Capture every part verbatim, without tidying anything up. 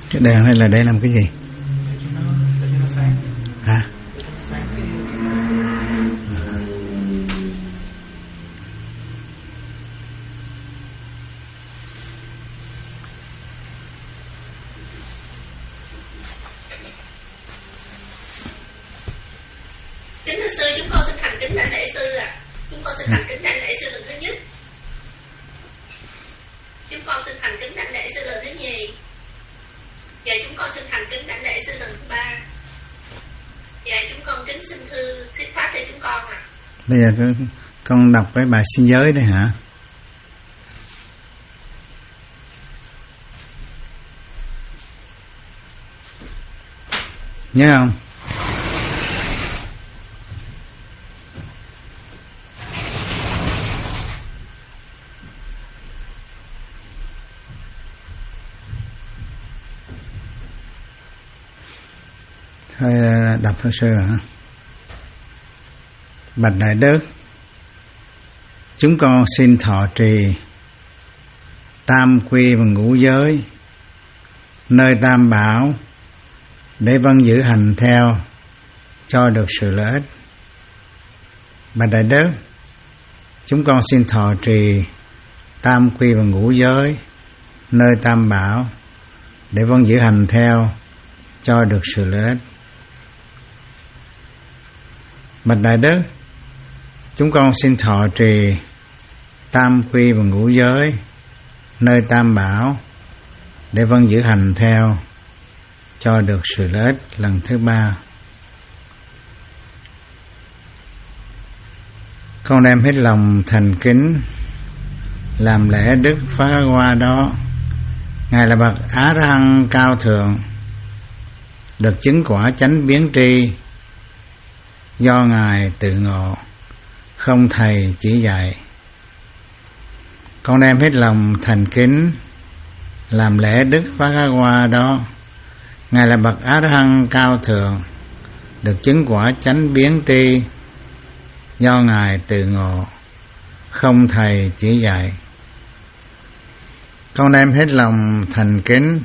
Cái đèn hay là để làm cái gì? Hả? Kính thưa sư, chúng con xin thành kính đảnh lễ sư ạ. À. Chúng con xin thành kính đảnh lễ sư lần thứ nhất. Chúng con xin thành kính đảnh lễ sư lần thứ nhì. Và chúng con xin thành kính đảnh lễ sư lần thứ ba. Và chúng con kính xin thư thuyết pháp cho chúng con ạ. À. Bây giờ con đọc cái bài xin giới đây hả? Nhớ không? Thôi đọc thôi sư hả? Bạch Đại Đức, chúng con xin thọ trì tam quy và ngũ giới nơi tam bảo để vâng giữ hành theo cho được sự lợi ích. Bạch Đại Đức, chúng con xin thọ trì tam quy và ngũ giới nơi tam bảo để vâng giữ hành theo cho được sự lợi ích. Bạch Đại Đức, chúng con xin thọ trì tam quy và ngũ giới nơi tam bảo để vâng giữ hành theo cho được sự lợi ích lần thứ ba. Con đem hết lòng thành kính làm lễ Đức Phá Hoa đó. Ngài là bậc Á Ra Hăng cao thượng, được chứng quả chánh biến tri, do Ngài tự ngộ, không thầy chỉ dạy. Con đem hết lòng thành kính làm lễ Đức Phá Hoa đó. Ngài là bậc Á Ra Hăng cao thượng, được chứng quả chánh biến tri, do Ngài tự ngộ, không thầy chỉ dạy. Con đem hết lòng thành kính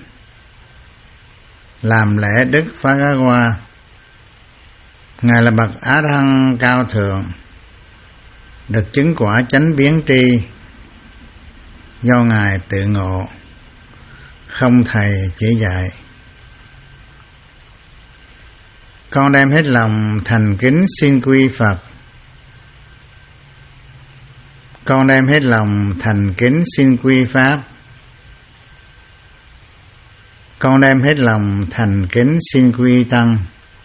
làm lễ Đức Phá Hoa. Ngài là bậc Á Ra Hăng cao thượng, được chứng quả chánh biến tri, do Ngài tự ngộ, không thầy chỉ dạy. Con đem hết lòng thành kính xin quy Phật. Con đem hết lòng thành kính xin quy Pháp. Con đem hết lòng thành kính xin quy Tăng.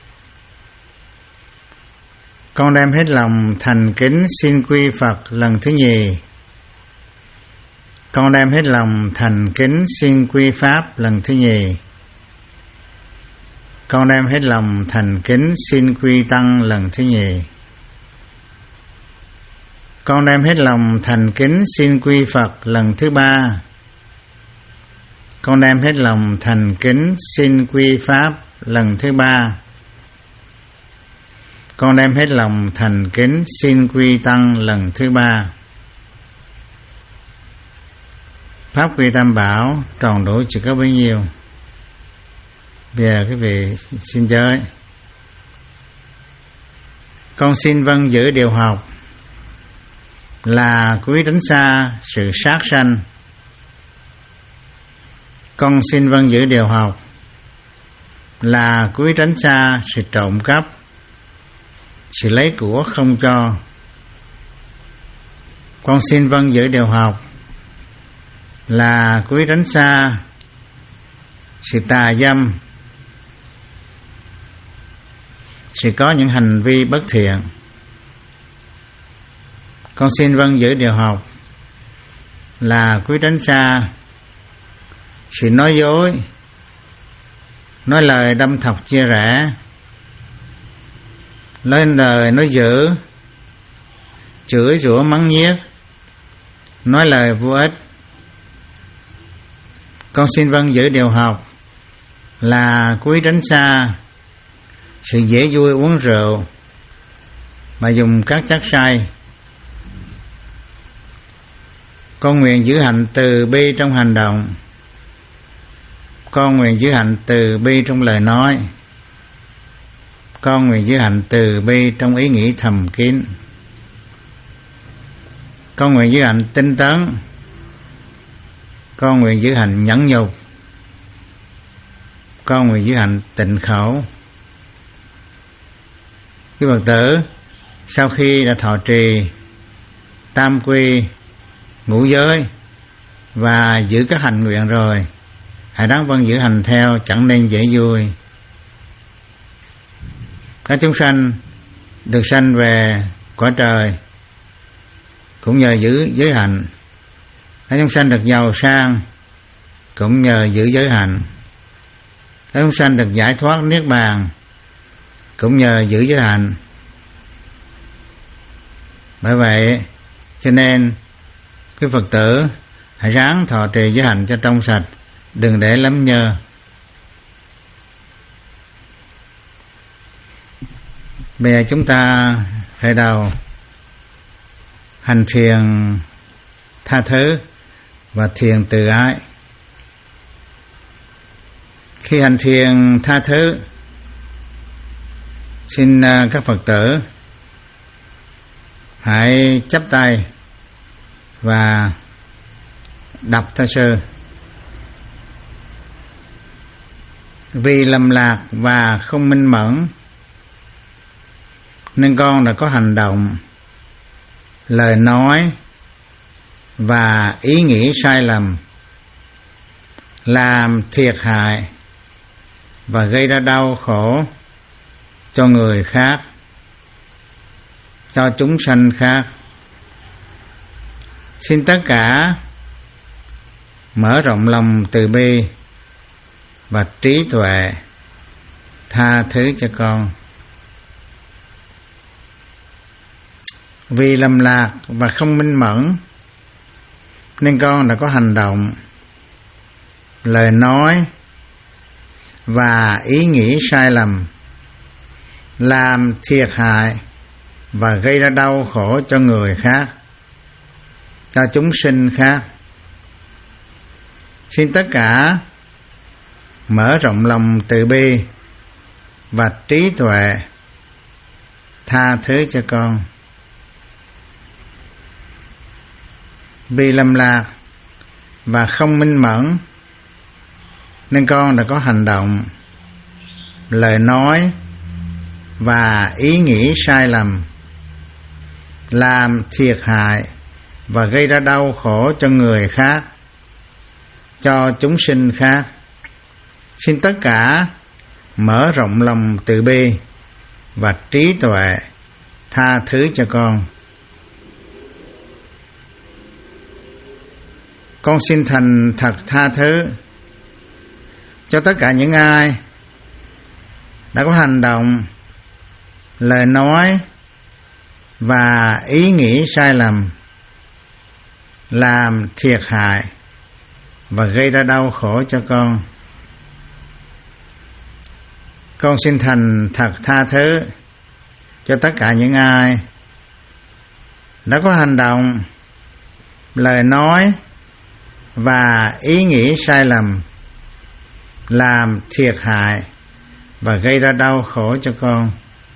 Con đem hết lòng thành kính xin quy Phật lần thứ nhì. Con đem hết lòng thành kính xin quy Pháp lần thứ nhì. Con đem hết lòng thành kính xin quy Tăng lần thứ nhì. Con đem hết lòng thành kính xin quy Phật lần thứ ba. Con đem hết lòng thành kính xin quy Pháp lần thứ ba. Con đem hết lòng thành kính xin quy Tăng lần thứ ba. Pháp quy Tam Bảo tròn đủ chỉ có bấy nhiêu. Bây giờ quý vị xin giới. Con xin vâng giữ điều học là quý tránh xa sự sát sanh. Con xin vâng giữ điều học là quý tránh xa sự trộm cắp, sự lấy của không cho. Con xin vâng giữ điều học là quý tránh xa sự tà dâm, sự có những hành vi bất thiện. Con xin vâng giữ điều học là quý tránh xa sự nói dối, nói lời đâm thọc chia rẽ, nói lời nói dữ, chửi rủa mắng nhiếc, nói lời vô ích. Con xin vâng giữ điều học là quý tránh xa sự dễ vui uống rượu mà dùng các chất say. Con nguyện giữ hạnh từ bi trong hành động. con nguyện giữ hạnh từ bi trong lời nói, con nguyện giữ hạnh từ bi trong ý nghĩ thầm kín, con nguyện giữ hạnh tinh tấn, con nguyện giữ hạnh nhẫn nhục, con nguyện giữ hạnh tịnh khẩu. Quý Phật tử, sau khi đã thọ trì tam quy ngũ giới và giữ các hành nguyện rồi, hãy đáng vâng giữ hành theo, chẳng nên dễ vui. Các chúng sanh được sanh về cõi trời cũng nhờ giữ giới hạnh. Các chúng sanh được giàu sang cũng nhờ giữ giới hạnh. Các chúng sanh được giải thoát niết bàn cũng nhờ giữ giới hạnh. Bởi vậy cho nên quý Phật tử hãy ráng thọ trì giới hạnh cho trong sạch, đừng để lắm nhơ. Bây giờ chúng ta khởi đầu hành thiền tha thứ và thiền từ ái. Khi hành thiền tha thứ, xin các Phật tử hãy chắp tay và đọc theo sư. Vì lầm lạc và không minh mẫn nên con đã có hành động, lời nói và ý nghĩ sai lầm, làm thiệt hại và gây ra đau khổ cho người khác, cho chúng sanh khác. Xin tất cả mở rộng lòng từ bi và trí tuệ tha thứ cho con. Vì lầm lạc và không minh mẫn nên con đã có hành động, lời nói và ý nghĩ sai lầm, làm thiệt hại và gây ra đau khổ cho người khác, cho chúng sinh khác. Xin tất cả mở rộng lòng từ bi và trí tuệ tha thứ cho con. Vì lầm lạc và không minh mẫn nên con đã có hành động, lời nói và ý nghĩ sai lầm, làm thiệt hại và gây ra đau khổ cho người khác, cho chúng sinh khác. Xin tất cả mở rộng lòng từ bi và trí tuệ tha thứ cho con. Con xin thành thật tha thứ cho tất cả những ai đã có hành động, lời nói và ý nghĩ sai lầm, làm thiệt hại và gây ra đau khổ cho con. Con xin thành thật tha thứ cho tất cả những ai đã có hành động, lời nói và ý nghĩ sai lầm, làm thiệt hại và gây ra đau khổ cho con.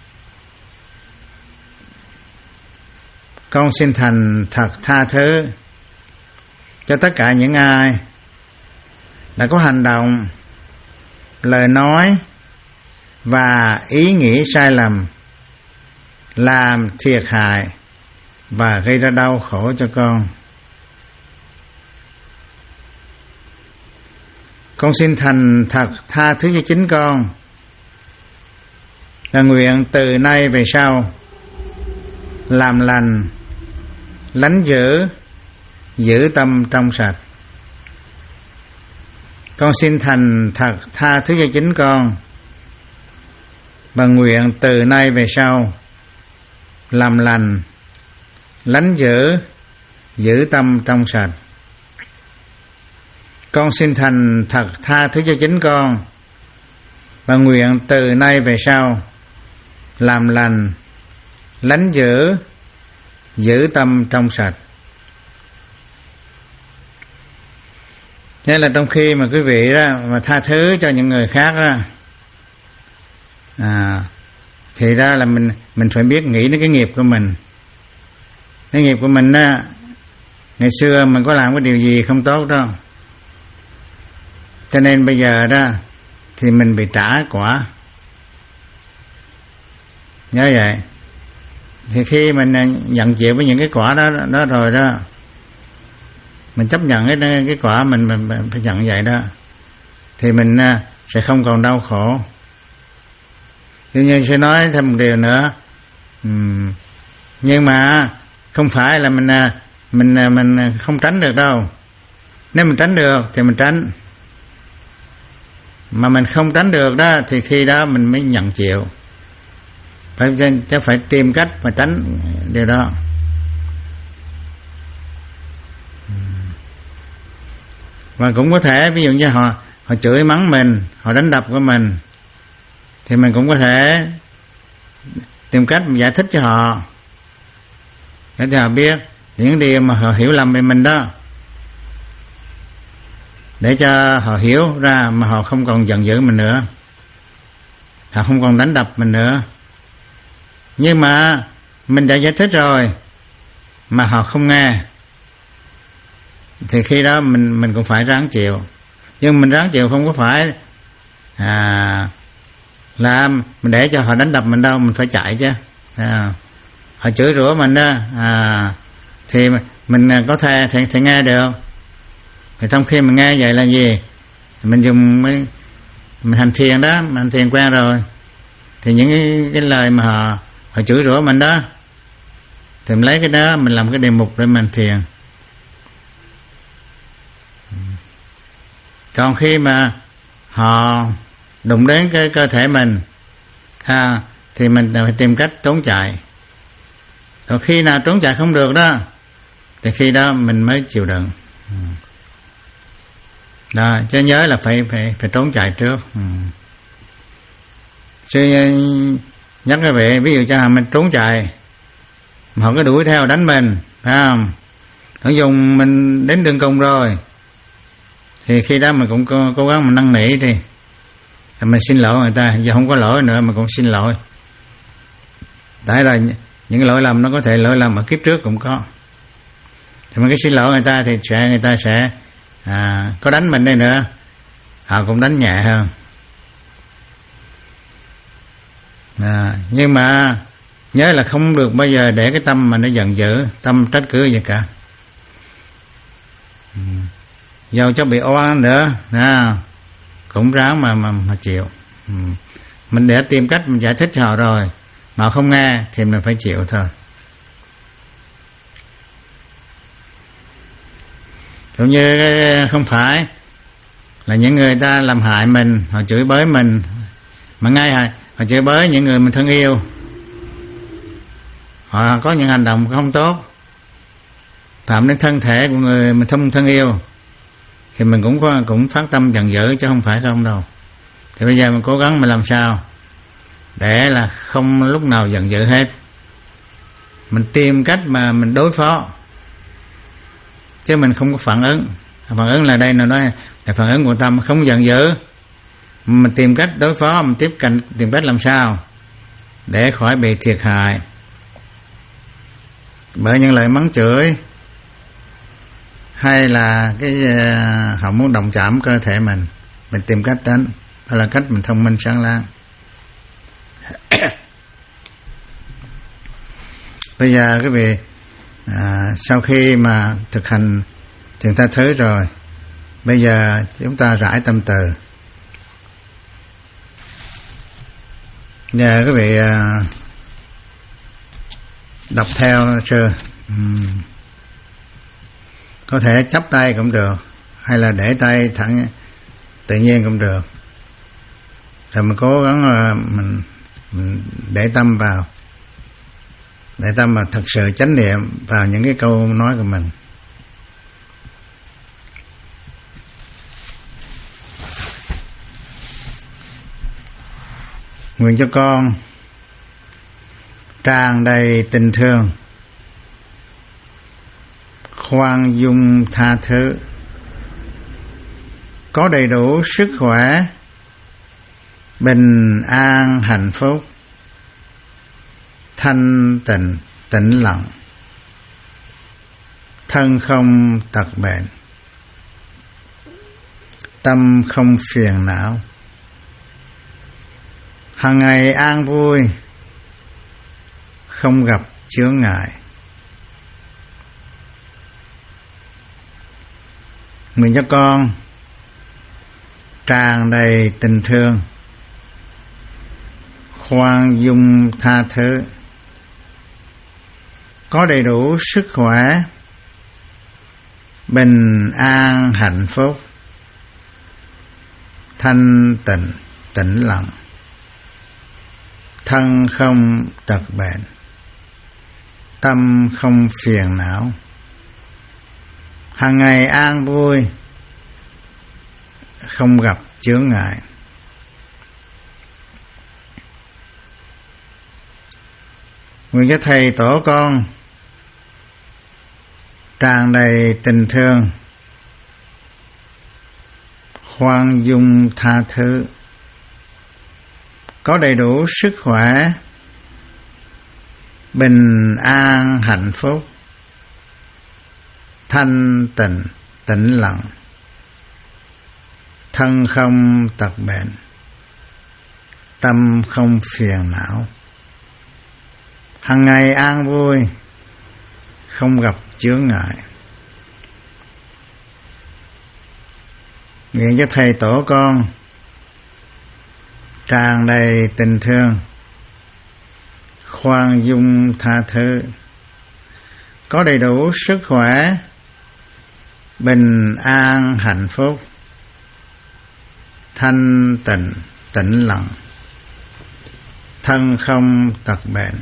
Con xin thành thật tha thứ cho tất cả những ai đã có hành động, lời nói và ý nghĩ sai lầm, làm thiệt hại và gây ra đau khổ cho con. Con xin thành thật tha thứ cho chính con, là nguyện từ nay về sau làm lành, lánh dữ, giữ tâm trong sạch. Con xin thành thật tha thứ cho chính con, và nguyện từ nay về sau làm lành, lánh dữ, giữ tâm trong sạch. Con xin thành thật tha thứ cho chính con, và nguyện từ nay về sau làm lành, lánh dữ, giữ tâm trong sạch. Thế là trong khi mà quý vị đó mà tha thứ cho những người khác đó, à, thì ra là mình mình phải biết nghĩ đến cái nghiệp của mình. Cái nghiệp của mình đó, ngày xưa mình có làm cái điều gì không tốt đâu, cho nên bây giờ đó thì mình bị trả quả. Nhớ vậy. Thì khi mình nhận chịu với những cái quả đó đó rồi đó, mình chấp nhận cái cái quả mình, mình, mình phải nhận vậy đó, thì mình sẽ không còn đau khổ. Tuy nhiên sẽ nói thêm một điều nữa, uhm, nhưng mà không phải là mình mình mình không tránh được đâu. Nếu mình tránh được thì mình tránh, mà mình không tránh được đó thì khi đó mình mới nhận chịu. Phải chứ phải tìm cách mà tránh điều đó. Và cũng có thể ví dụ như họ họ chửi mắng mình, họ đánh đập của mình, thì mình cũng có thể tìm cách giải thích cho họ, để cho họ biết những điều mà họ hiểu lầm về mình đó, để cho họ hiểu ra mà họ không còn giận dữ mình nữa, họ không còn đánh đập mình nữa. Nhưng mà mình đã giải thích rồi mà họ không nghe, thì khi đó mình mình cũng phải ráng chịu. Nhưng mình ráng chịu không có phải à, là mình để cho họ đánh đập mình đâu, mình phải chạy chứ. À, họ chửi rủa mình đó, à, thì mình có thể, thể, thể nghe được. Thì trong khi mình nghe vậy là gì? Mình dùng mình, mình hành thiền đó, mình hành thiền quen rồi, thì những cái, cái lời mà họ, họ chửi rủa mình đó, thì mình lấy cái đó mình làm cái đề mục để mình thiền. Còn khi mà họ đụng đến cái cơ thể mình, à, thì mình phải tìm cách trốn chạy. Rồi khi nào trốn chạy không được đó, thì khi đó mình mới chịu đựng. Đó, chứ nhớ là phải phải phải trốn chạy trước. Suy nhắc các vị, ví dụ cho mình trốn chạy, mà họ cứ đuổi theo đánh mình, phải không? Họ dùng mình đến đường cùng rồi, thì khi đó mình cũng cố, cố gắng mình năn nỉ đi, mình xin lỗi người ta. Giờ không có lỗi nữa mà cũng xin lỗi. Tại là những lỗi lầm nó có thể lỗi lầm ở kiếp trước cũng có, thì mình cứ xin lỗi người ta, thì sẽ người ta sẽ à, có đánh mình đây nữa, họ cũng đánh nhẹ hơn. À, nhưng mà nhớ là không được bao giờ để cái tâm mà nó giận dữ, tâm trách cứ gì cả. Ừ. Dầu cho bị oan nữa, à, cũng ráng mà mà, mà chịu. Ừ. Mình để tìm cách mình giải thích cho họ rồi mà không nghe thì mình phải chịu thôi. Cũng như không phải là những người ta làm hại mình, họ chửi bới mình, mà ngay họ, họ chửi bới những người mình thân yêu, họ có những hành động không tốt, phạm đến thân thể của người mình thân thân yêu, thì mình cũng có cũng phát tâm giận dữ, chứ không phải không đâu. Thì bây giờ mình cố gắng mình làm sao để là không lúc nào giận dữ hết, mình tìm cách mà mình đối phó, chứ mình không có phản ứng. Phản ứng là đây, nó nói là phản ứng của tâm, không giận dữ, mình tìm cách đối phó, mình tiếp cận tìm cách làm sao để khỏi bị thiệt hại bởi những lời mắng chửi, hay là cái uh, họ muốn động chạm cơ thể mình, mình tìm cách tránh. Đó là cách mình thông minh sáng láng. Bây giờ quý vị à, sau khi mà thực hành thiền tha thứ rồi, bây giờ chúng ta rải tâm từ. Giờ quý vị à, đọc theo chưa? Uhm. Có thể chắp tay cũng được, hay là để tay thẳng tự nhiên cũng được. Rồi mình cố gắng mình, mình để tâm vào, để tâm mà thật sự chánh niệm vào những cái câu nói của mình. Nguyện cho con tràn đầy tình thương, khoan dung tha thứ, có đầy đủ sức khỏe, bình an hạnh phúc, thanh tịnh tĩnh lặng, thân không tật bệnh, tâm không phiền não, hàng ngày an vui, không gặp chướng ngại. Nguyện cho con tràn đầy tình thương, khoan dung tha thứ, có đầy đủ sức khỏe, bình an hạnh phúc, thanh tịnh tĩnh lặng, thân không tật bệnh, tâm không phiền não, hàng ngày an vui, không gặp chướng ngại. Nguyện cho thầy tổ con tràn đầy tình thương, khoan dung tha thứ, có đầy đủ sức khỏe, bình an hạnh phúc, thanh tịnh tĩnh lặng, thân không tật bệnh, tâm không phiền não, hàng ngày an vui, không gặp chướng ngại. Nguyện cho thầy tổ con tràn đầy tình thương, khoan dung tha thứ, có đầy đủ sức khỏe, bình an hạnh phúc, thanh tịnh tĩnh lặng, thân không tật bệnh,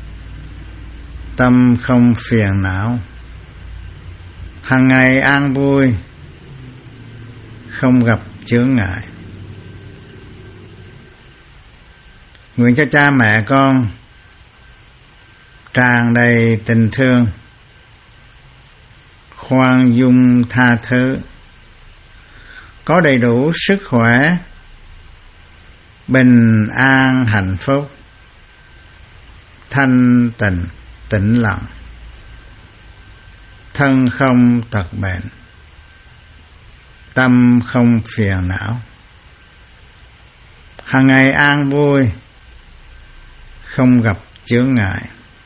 tâm không phiền não, hàng ngày an vui, không gặp chướng ngại. Nguyện cho cha mẹ con tràn đầy tình thương, khoan dung tha thứ, có đầy đủ sức khỏe, bình an hạnh phúc, thanh tịnh tĩnh lặng, thân không tật bệnh, tâm không phiền não, hàng ngày an vui, không gặp chướng ngại.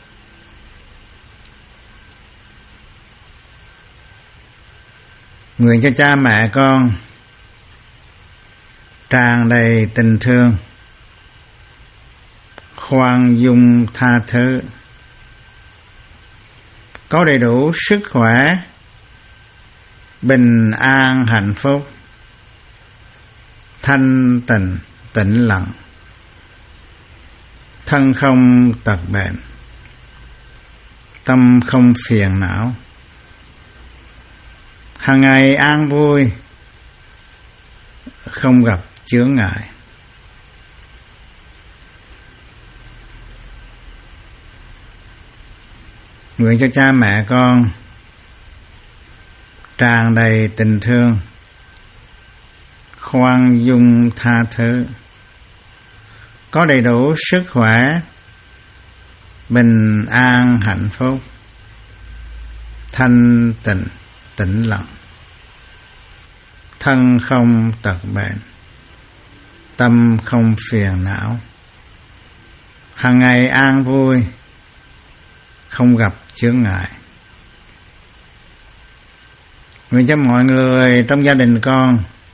Nguyện cho cha mẹ con tràn đầy tình thương, khoan dung tha thứ, có đầy đủ sức khỏe, bình an hạnh phúc, thanh tịnh tĩnh lặng, thân không tật bệnh, tâm không phiền não, hàng ngày an vui, không gặp chướng ngại. Nguyện cho cha mẹ con tràn đầy tình thương, khoan dung tha thứ, có đầy đủ sức khỏe, bình an hạnh phúc, thanh tịnh tĩnh lặng, thân không tật bệnh, tâm không phiền não, hàng ngày an vui, không gặp chướng ngại. Nguyện cho mọi người trong gia đình con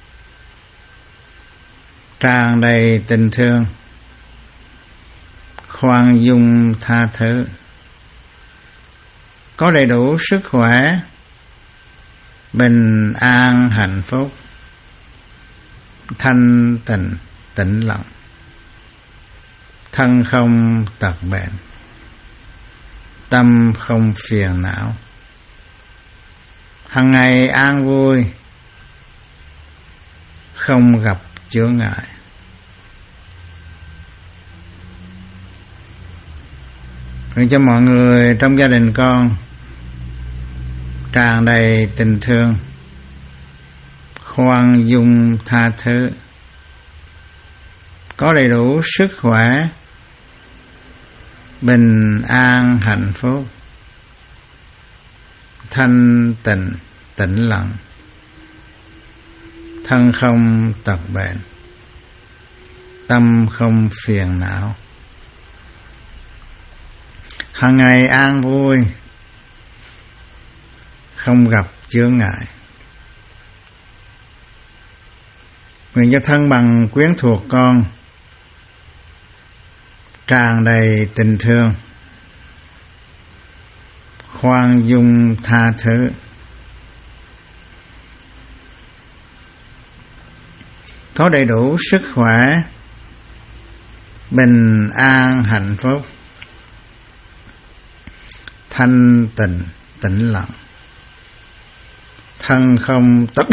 tràn đầy tình thương, khoan dung tha thứ, có đầy đủ sức khỏe, bình an hạnh phúc, thanh tịnh tĩnh lặng, thân không tật bệnh, tâm không phiền não, hàng ngày an vui, không gặp chướng ngại. Nguyện cho mọi người trong gia đình con tràn đầy tình thương, khoan dung tha thứ, có đầy đủ sức khỏe, bình an hạnh phúc, thanh tịnh tĩnh lặng, thân không tật bệnh, tâm không phiền não, hàng ngày an vui, không gặp chướng ngại. Nguyện cho thân bằng quyến thuộc con tràn đầy tình thương, khoan dung tha thứ, có đầy đủ sức khỏe, bình an hạnh phúc, thanh tịnh tĩnh lặng, thân không tật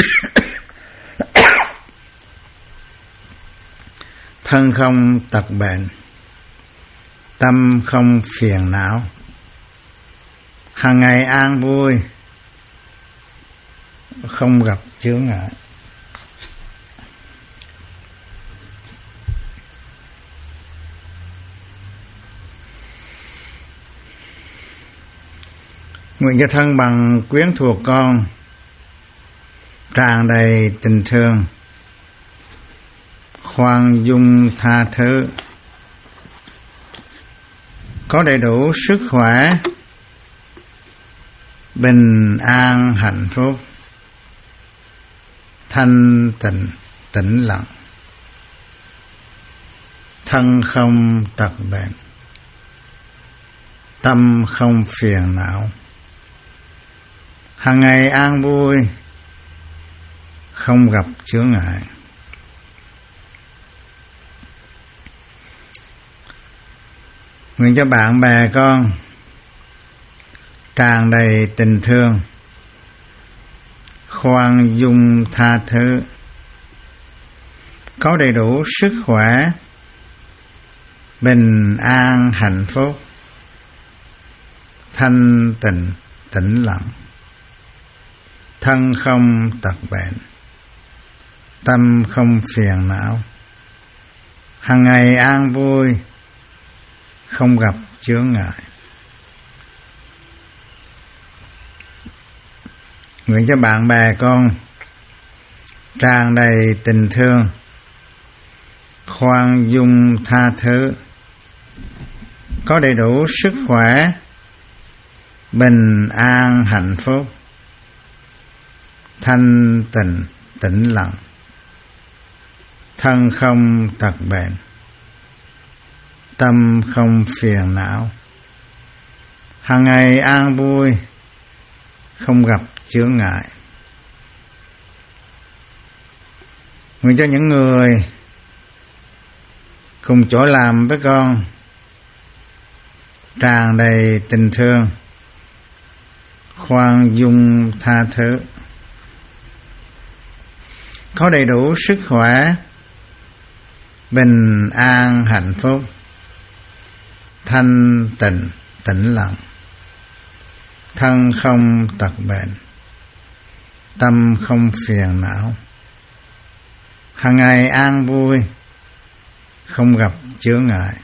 thân không tật bệnh, tâm không phiền não, hàng ngày an vui, không gặp chướng ngại. Nguyện cho thân bằng quyến thuộc con tràn đầy tình thương, khoan dung tha thứ, có đầy đủ sức khỏe, bình an hạnh phúc, thanh tịnh tĩnh lặng, thân không tật bệnh, tâm không phiền não, hàng ngày an vui, không gặp chướng ngại. Nguyện cho bạn bè con tràn đầy tình thương, khoan dung tha thứ, có đầy đủ sức khỏe, bình an hạnh phúc, thanh tịnh tĩnh lặng, thân không tật bệnh, tâm không phiền não, hàng ngày an vui, không gặp chướng ngại. Nguyện cho bạn bè con tràn đầy tình thương, khoan dung tha thứ, có đầy đủ sức khỏe, bình an hạnh phúc, thanh tịnh tĩnh lặng, thân không tật bệnh, tâm không phiền não, hàng ngày an vui, không gặp chướng ngại. Nguyện cho những người cùng chỗ làm với con tràn đầy tình thương, khoan dung tha thứ, có đầy đủ sức khỏe, bình an hạnh phúc, thanh tịnh tĩnh lặng, thân không tật bệnh, tâm không phiền não, hàng ngày an vui, không gặp chướng ngại.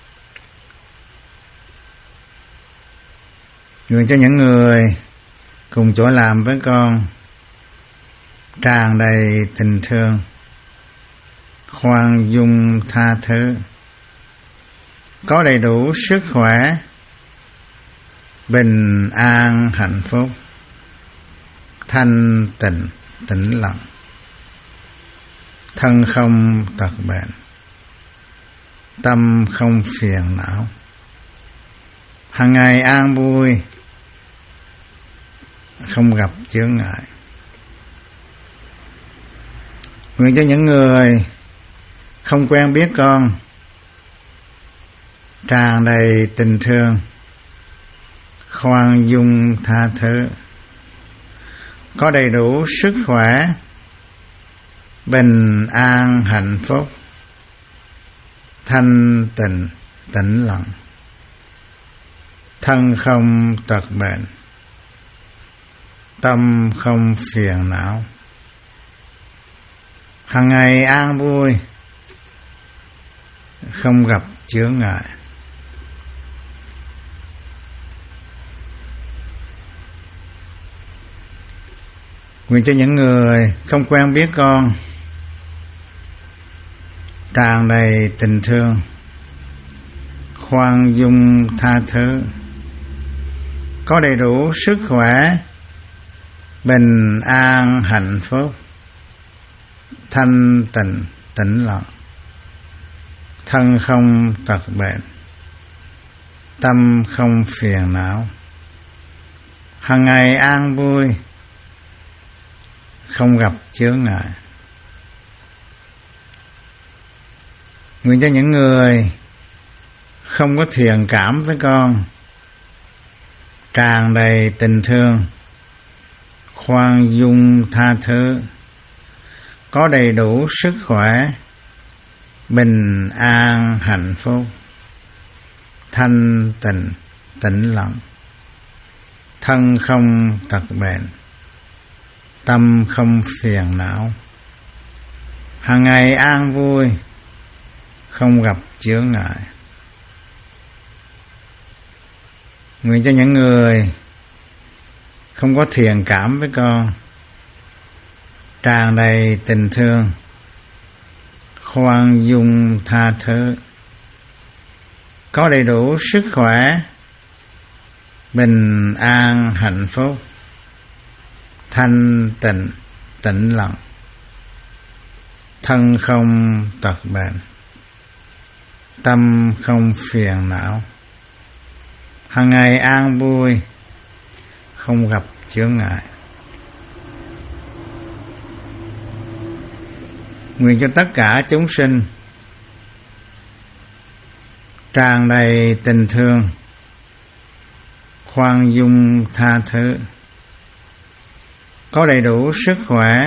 Nguyện cho những người cùng chỗ làm với con tràn đầy tình thương, khoan dung tha thứ, có đầy đủ sức khỏe, bình an hạnh phúc, thanh tịnh tĩnh lặng, thân không tật bệnh, tâm không phiền não, hàng ngày an vui, không gặp chướng ngại. Nguyện cho những người không quen biết con tràn đầy tình thương, khoan dung tha thứ, có đầy đủ sức khỏe, bình an hạnh phúc, thanh tịnh tĩnh lặng, thân không tật bệnh, tâm không phiền não, Hằng ngày an vui, không gặp chướng ngại. Nguyện cho những người không quen biết con tràn đầy tình thương, khoan dung tha thứ, có đầy đủ sức khỏe, bình an hạnh phúc, thanh tịnh tĩnh lặng, thân không tật bệnh, tâm không phiền não, hằng ngày an vui, không gặp chướng ngại. Nguyện cho những người không có thiện cảm với con tràn đầy tình thương, khoan dung tha thứ, có đầy đủ sức khỏe, bình an hạnh phúc, thanh tịnh tĩnh lặng, thân không tật bệnh, tâm không phiền não, hằng ngày an vui, không gặp chướng ngại. Nguyện cho những người không có thiện cảm với con tràn đầy tình thương, khoan dung tha thứ, có đầy đủ sức khỏe, bình an hạnh phúc, thanh tịnh tĩnh lặng, thân không tật bệnh, tâm không phiền não, hằng ngày an vui, không gặp chướng ngại. Nguyện cho tất cả chúng sinh tràn đầy tình thương, khoan dung tha thứ, có đầy đủ sức khỏe,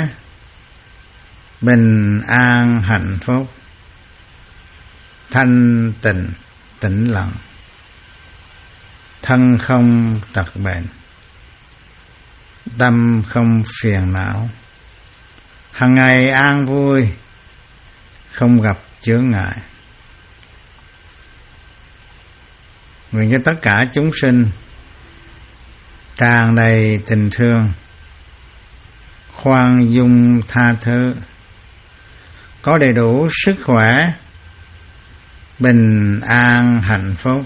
bình an hạnh phúc, thanh tịnh tĩnh lặng, thân không tật bệnh, tâm không phiền não, hằng ngày an vui, không gặp chướng ngại. Nguyện cho tất cả chúng sinh tràn đầy tình thương, khoan dung tha thứ, có đầy đủ sức khỏe, bình an hạnh phúc,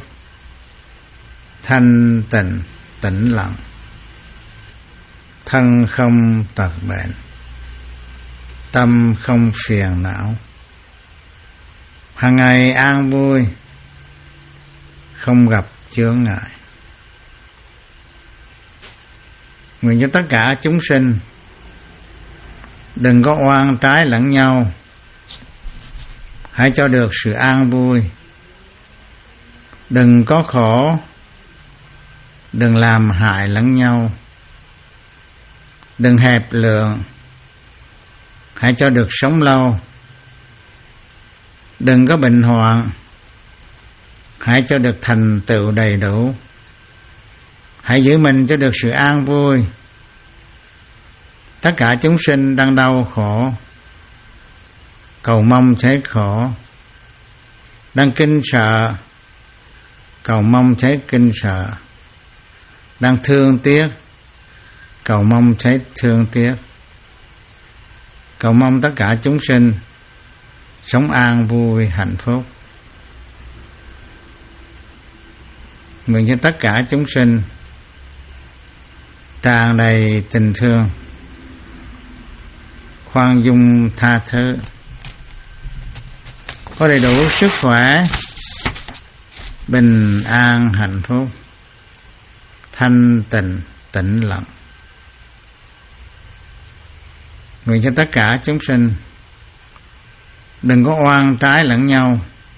thanh tịnh tĩnh lặng, thân không tật bệnh, tâm không phiền não, hằng ngày an vui, không gặp chướng ngại. Nguyện cho tất cả chúng sinh đừng có oan trái lẫn nhau, hãy cho được sự an vui, đừng có khổ, đừng làm hại lẫn nhau, đừng hẹp lượng, hãy cho được sống lâu, đừng có bệnh hoạn, hãy cho được thành tựu đầy đủ, hãy giữ mình cho được sự an vui. Tất cả chúng sinh đang đau khổ, cầu mong thấy khổ, đang kinh sợ, cầu mong thấy kinh sợ, đang thương tiếc, cầu mong thấy thương tiếc, cầu mong tất cả chúng sinh sống an vui hạnh phúc. Nguyện cho tất cả chúng sinh tràn đầy tình thương, khoan dung tha thứ, có đầy đủ sức khỏe, bình an hạnh phúc, thanh tịnh tĩnh lặng. Nguyện cho tất cả chúng sinh đừng có oan trái lẫn nhau,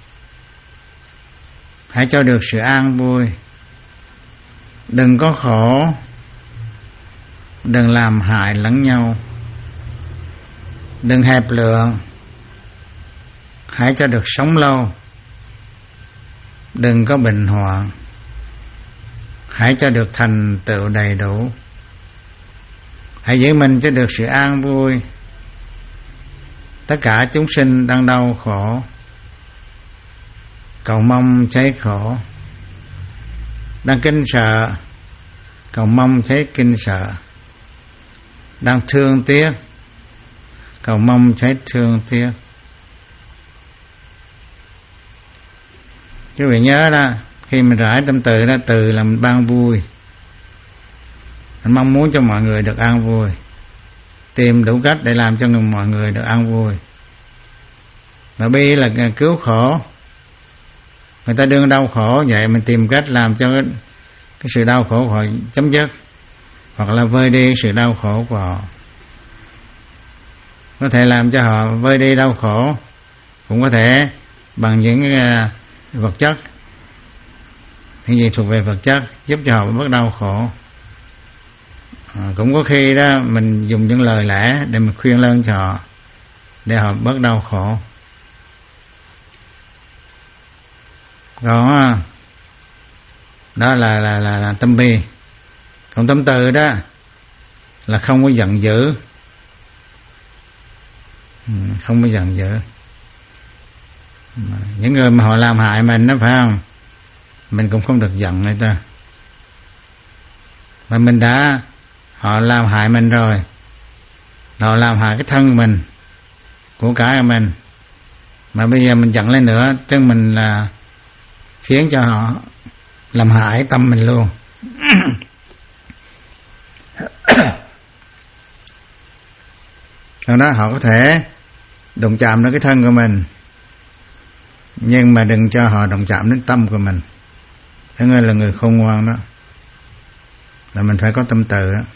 hãy cho được sự an vui, đừng có khổ, đừng làm hại lẫn nhau, đừng hẹp lượng, hãy cho được sống lâu, đừng có bệnh hoạn, hãy cho được thành tựu đầy đủ, hãy giữ mình cho được sự an vui. tất cả chúng sinh đang đau khổ, cầu mong cháy khổ, đang kinh sợ, cầu mong cháy kinh sợ, đang thương tiếc, cầu mong cháy thương tiếc. Quý vị nhớ đó, khi mình rải tâm từ đó, từ là mình ban vui, mình mong muốn cho mọi người được an vui, tìm đủ cách để làm cho mọi người được an vui. Mà bi là cứu khổ, người ta đương đau khổ, vậy mình tìm cách làm cho cái, cái sự đau khổ của họ chấm dứt, hoặc là vơi đi sự đau khổ của họ. Có thể làm cho họ vơi đi đau khổ, cũng có thể bằng những uh, vật chất, những gì thuộc về vật chất giúp cho họ bớt đau khổ. À, cũng có khi đó mình dùng những lời lẽ để mình khuyên lơn cho họ, để họ bớt đau khổ. Còn đó là là là, là tâm bi. Còn tâm từ đó là không có giận dữ, không có giận dữ. Những người mà họ làm hại mình đó, phải không, mình cũng không được giận người ta. Mà mình đã, họ làm hại mình rồi, họ làm hại cái thân mình, của cải của mình, mà bây giờ mình giận lên nữa, chứ mình là khiến cho họ làm hại tâm mình luôn. Sau đó họ có thể đụng chạm đến cái thân của mình, nhưng mà đừng cho họ đụng chạm đến tâm của mình. Thế nên là người khôn ngoan đó, là mình phải có tâm từ đó.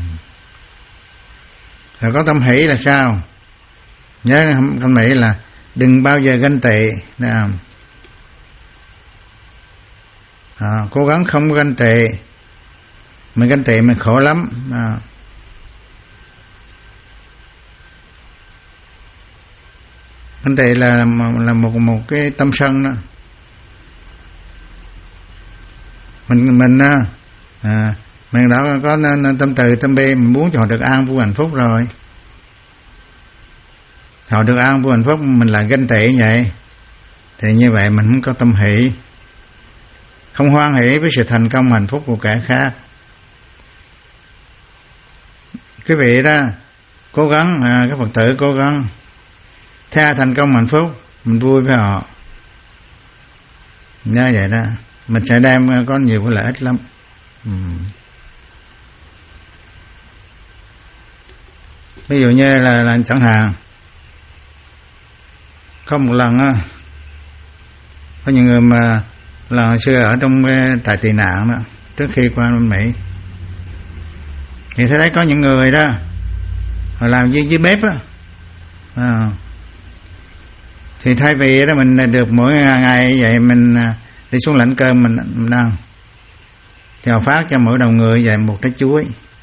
Rồi có tâm hỷ là sao? Nhớ tâm hỷ là đừng bao giờ ganh tị, à, cố gắng không ganh tị. Mình ganh tị mình khổ lắm. À, ganh tị là là một một cái tâm sân đó. Mình mình à, mình đã có tâm từ tâm bi, mình muốn cho họ được an vui hạnh phúc rồi, họ được an vui hạnh phúc, mình lại ganh tị vậy, thì như vậy mình không có tâm hỷ, không hoan hỷ với sự thành công hạnh phúc của kẻ khác. Quý vị đó cố gắng, à, các Phật tử cố gắng theo thành công hạnh phúc, mình vui với họ, nhớ vậy đó, mình sẽ đem có nhiều cái lợi ích lắm. Ừ. Ví dụ như là, là chẳng hạn có một lần á, có những người mà là hồi xưa ở trong cái trại tị nạn đó, trước khi qua bên Mỹ, thì thấy đấy có những người đó họ làm dưới, dưới bếp á, à, thì thay vì đó mình được mỗi ngày vậy mình đi xuống lãnh cơm mình, mình ăn, thì họ phát cho mỗi đầu người vậy một trái chuối.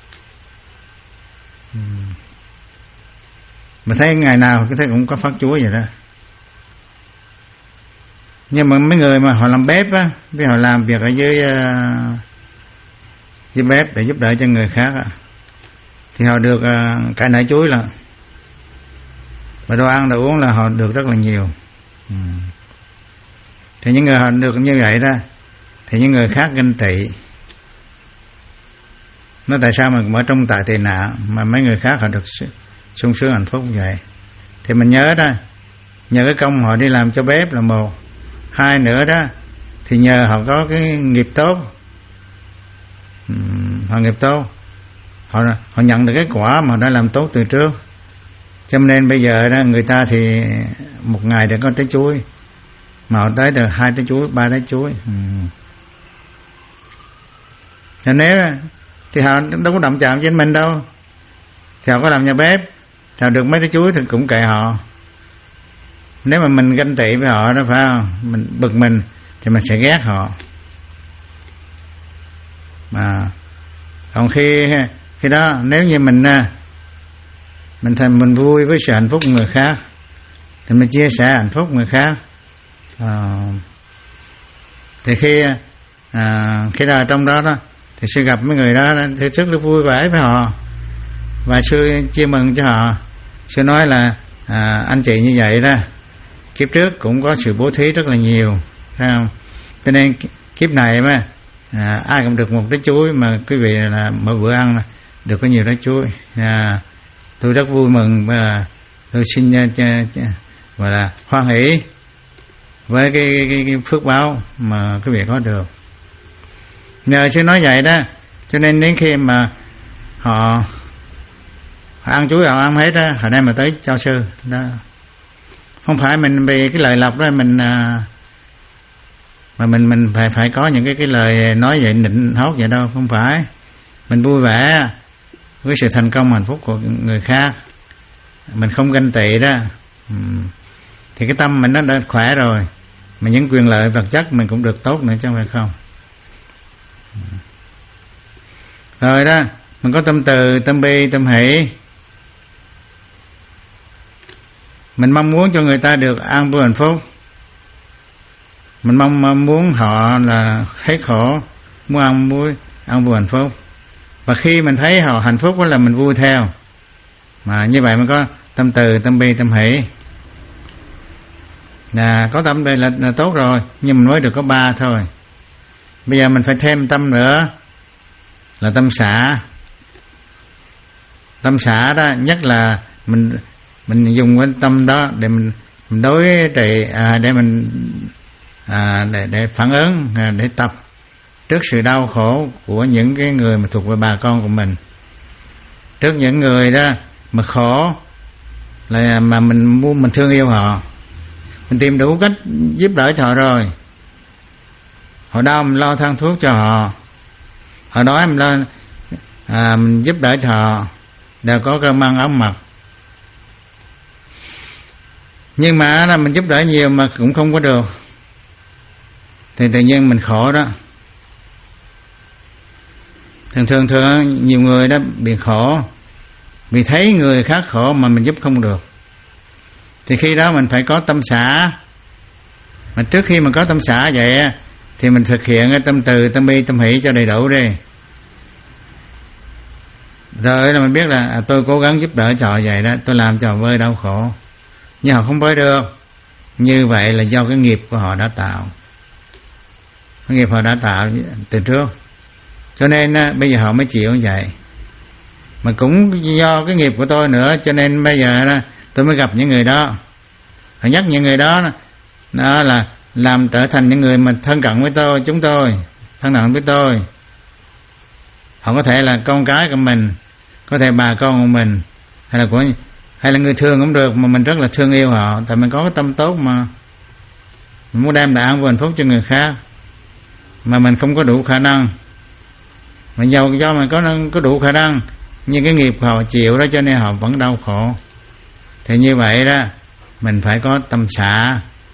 Mà thấy ngày nào cái thấy cũng có phát chuối vậy đó. Nhưng mà mấy người mà họ làm bếp á, với họ làm việc ở dưới uh, dưới bếp để giúp đỡ cho người khác á, thì họ được uh, cả nải chuối là, và đồ ăn đồ uống là họ được rất là nhiều. Ừ. Thì những người họ được như vậy đó, thì những người khác ganh tị. Nói tại sao mà ở trong tại tị nạn mà mấy người khác họ được sung sướng hạnh phúc vậy? Thì mình nhớ đó, nhờ cái công họ đi làm cho bếp là một, hai nữa đó thì nhờ họ có cái nghiệp tốt, ừ, họ nghiệp tốt, họ họ nhận được cái quả mà đã làm tốt từ trước, cho nên bây giờ đó người ta thì một ngày để có trái chuối, mà họ tới được hai trái chuối, ba trái chuối. Ừ. Cho nếu thì họ đâu có động chạm trên mình đâu, thì họ có làm nhà bếp, thì họ được mấy trái chuối thì cũng kệ họ. Nếu mà mình ganh tị với họ đó, phải không, mình bực mình thì mình sẽ ghét họ. Mà còn khi khi đó nếu như mình mình thành mình vui với sự hạnh phúc của người khác, thì mình chia sẻ hạnh phúc của người khác, à, thì khi à, khi đó trong đó đó thì sẽ gặp mấy người đó thì rất là vui vẻ với họ, và sư chia mừng cho họ, sư nói là à, anh chị như vậy đó, kiếp trước cũng có sự bố thí rất là nhiều, thấy không? Cho nên kiếp này mà à, ai cũng được một trái chuối, mà quý vị là mỗi bữa ăn được có nhiều trái chuối. À, tôi rất vui mừng và tôi xin gọi là hoan hỷ với cái, cái, cái phước báo mà quý vị có được. Nhờ sư nói vậy đó, cho nên đến khi mà họ, họ ăn chuối họ ăn hết đó, họ đem mà tới cho sư đó. Không phải mình vì cái lời lọc đó mình mà mình mình phải phải có những cái cái lời nói vậy nịnh hót vậy đâu, không phải. Mình vui vẻ với sự thành công hạnh phúc của người khác, mình không ganh tị đó, thì cái tâm mình nó đã khỏe rồi, mà những quyền lợi vật chất mình cũng được tốt nữa chứ không phải không. Rồi đó, mình có tâm từ, tâm bi, tâm hỷ, mình mong muốn cho người ta được an vui hạnh phúc, mình mong muốn họ là hết khổ, muốn ăn vui an vui hạnh phúc. Và khi mình thấy họ hạnh phúc đó là mình vui theo, mà như vậy mình có tâm từ, tâm bi, tâm hỷ. Là có tâm đây là, là tốt rồi, nhưng mình mới được có ba thôi. Bây giờ mình phải thêm tâm nữa là tâm xả. Tâm xả đó nhất là mình mình dùng cái tâm đó để mình, mình đối trị à, để mình à, để để phản ứng à, để tập trước sự đau khổ của những cái người mà thuộc về bà con của mình. Trước những người đó mà khổ là mà mình muốn mình thương yêu họ, mình tìm đủ cách giúp đỡ cho họ rồi. Họ đau mình lo thang thuốc cho họ, họ đói mình lo à, mình giúp đỡ cho họ, đều có cơm ăn áo mặc. Nhưng mà là mình giúp đỡ nhiều mà cũng không có được, thì tự nhiên mình khổ đó. Thường thường thường nhiều người đó bị khổ vì thấy người khác khổ mà mình giúp không được, thì khi đó mình phải có tâm xả. Mà trước khi mình có tâm xả vậy thì mình thực hiện cái tâm từ, tâm bi, tâm hỷ cho đầy đủ đi. Rồi là mình biết là à, tôi cố gắng giúp đỡ cho vậy đó, tôi làm cho họ vơi đau khổ, nhưng họ không vơi được. Như vậy là do cái nghiệp của họ đã tạo, cái nghiệp họ đã tạo từ trước, cho nên á, bây giờ họ mới chịu như vậy. Mà cũng do cái nghiệp của tôi nữa, cho nên bây giờ đó, tôi mới gặp những người đó, họ nhắc những người đó đó là làm trở thành những người mà thân cận với tôi, chúng tôi thân cận với tôi. Họ có thể là con cái của mình, có thể bà con của mình, hay là của hay là người thương cũng được, mà mình rất là thương yêu họ, tại mình có cái tâm tốt mà mình muốn đem lại an vui hạnh phúc cho người khác, mà mình không có đủ khả năng. Mà giàu do mình có có đủ khả năng, nhưng cái nghiệp họ chịu đó, cho nên họ vẫn đau khổ. Thì như vậy đó, mình phải có tâm xả,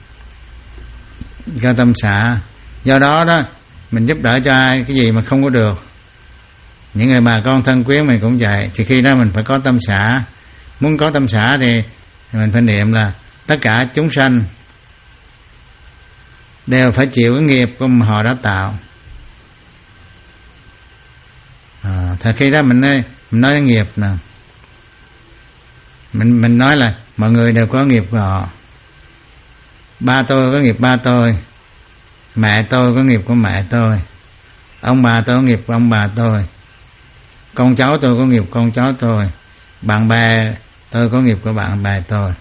có tâm xả. Do đó đó, mình giúp đỡ cho ai cái gì mà không có được, những người bà con thân quyến mình cũng vậy, thì khi đó mình phải có tâm xả. Muốn có tâm xả thì mình phải niệm là tất cả chúng sanh đều phải chịu cái nghiệp của họ đã tạo. À, thật khi đó mình nói, mình nói đến nghiệp nè, mình mình nói là mọi người đều có nghiệp của họ. Ba tôi có nghiệp ba tôi, mẹ tôi có nghiệp của mẹ tôi, ông bà tôi có nghiệp của ông bà tôi, con cháu tôi có nghiệp con cháu tôi, bạn bè tôi có nghiệp của bạn bè tôi.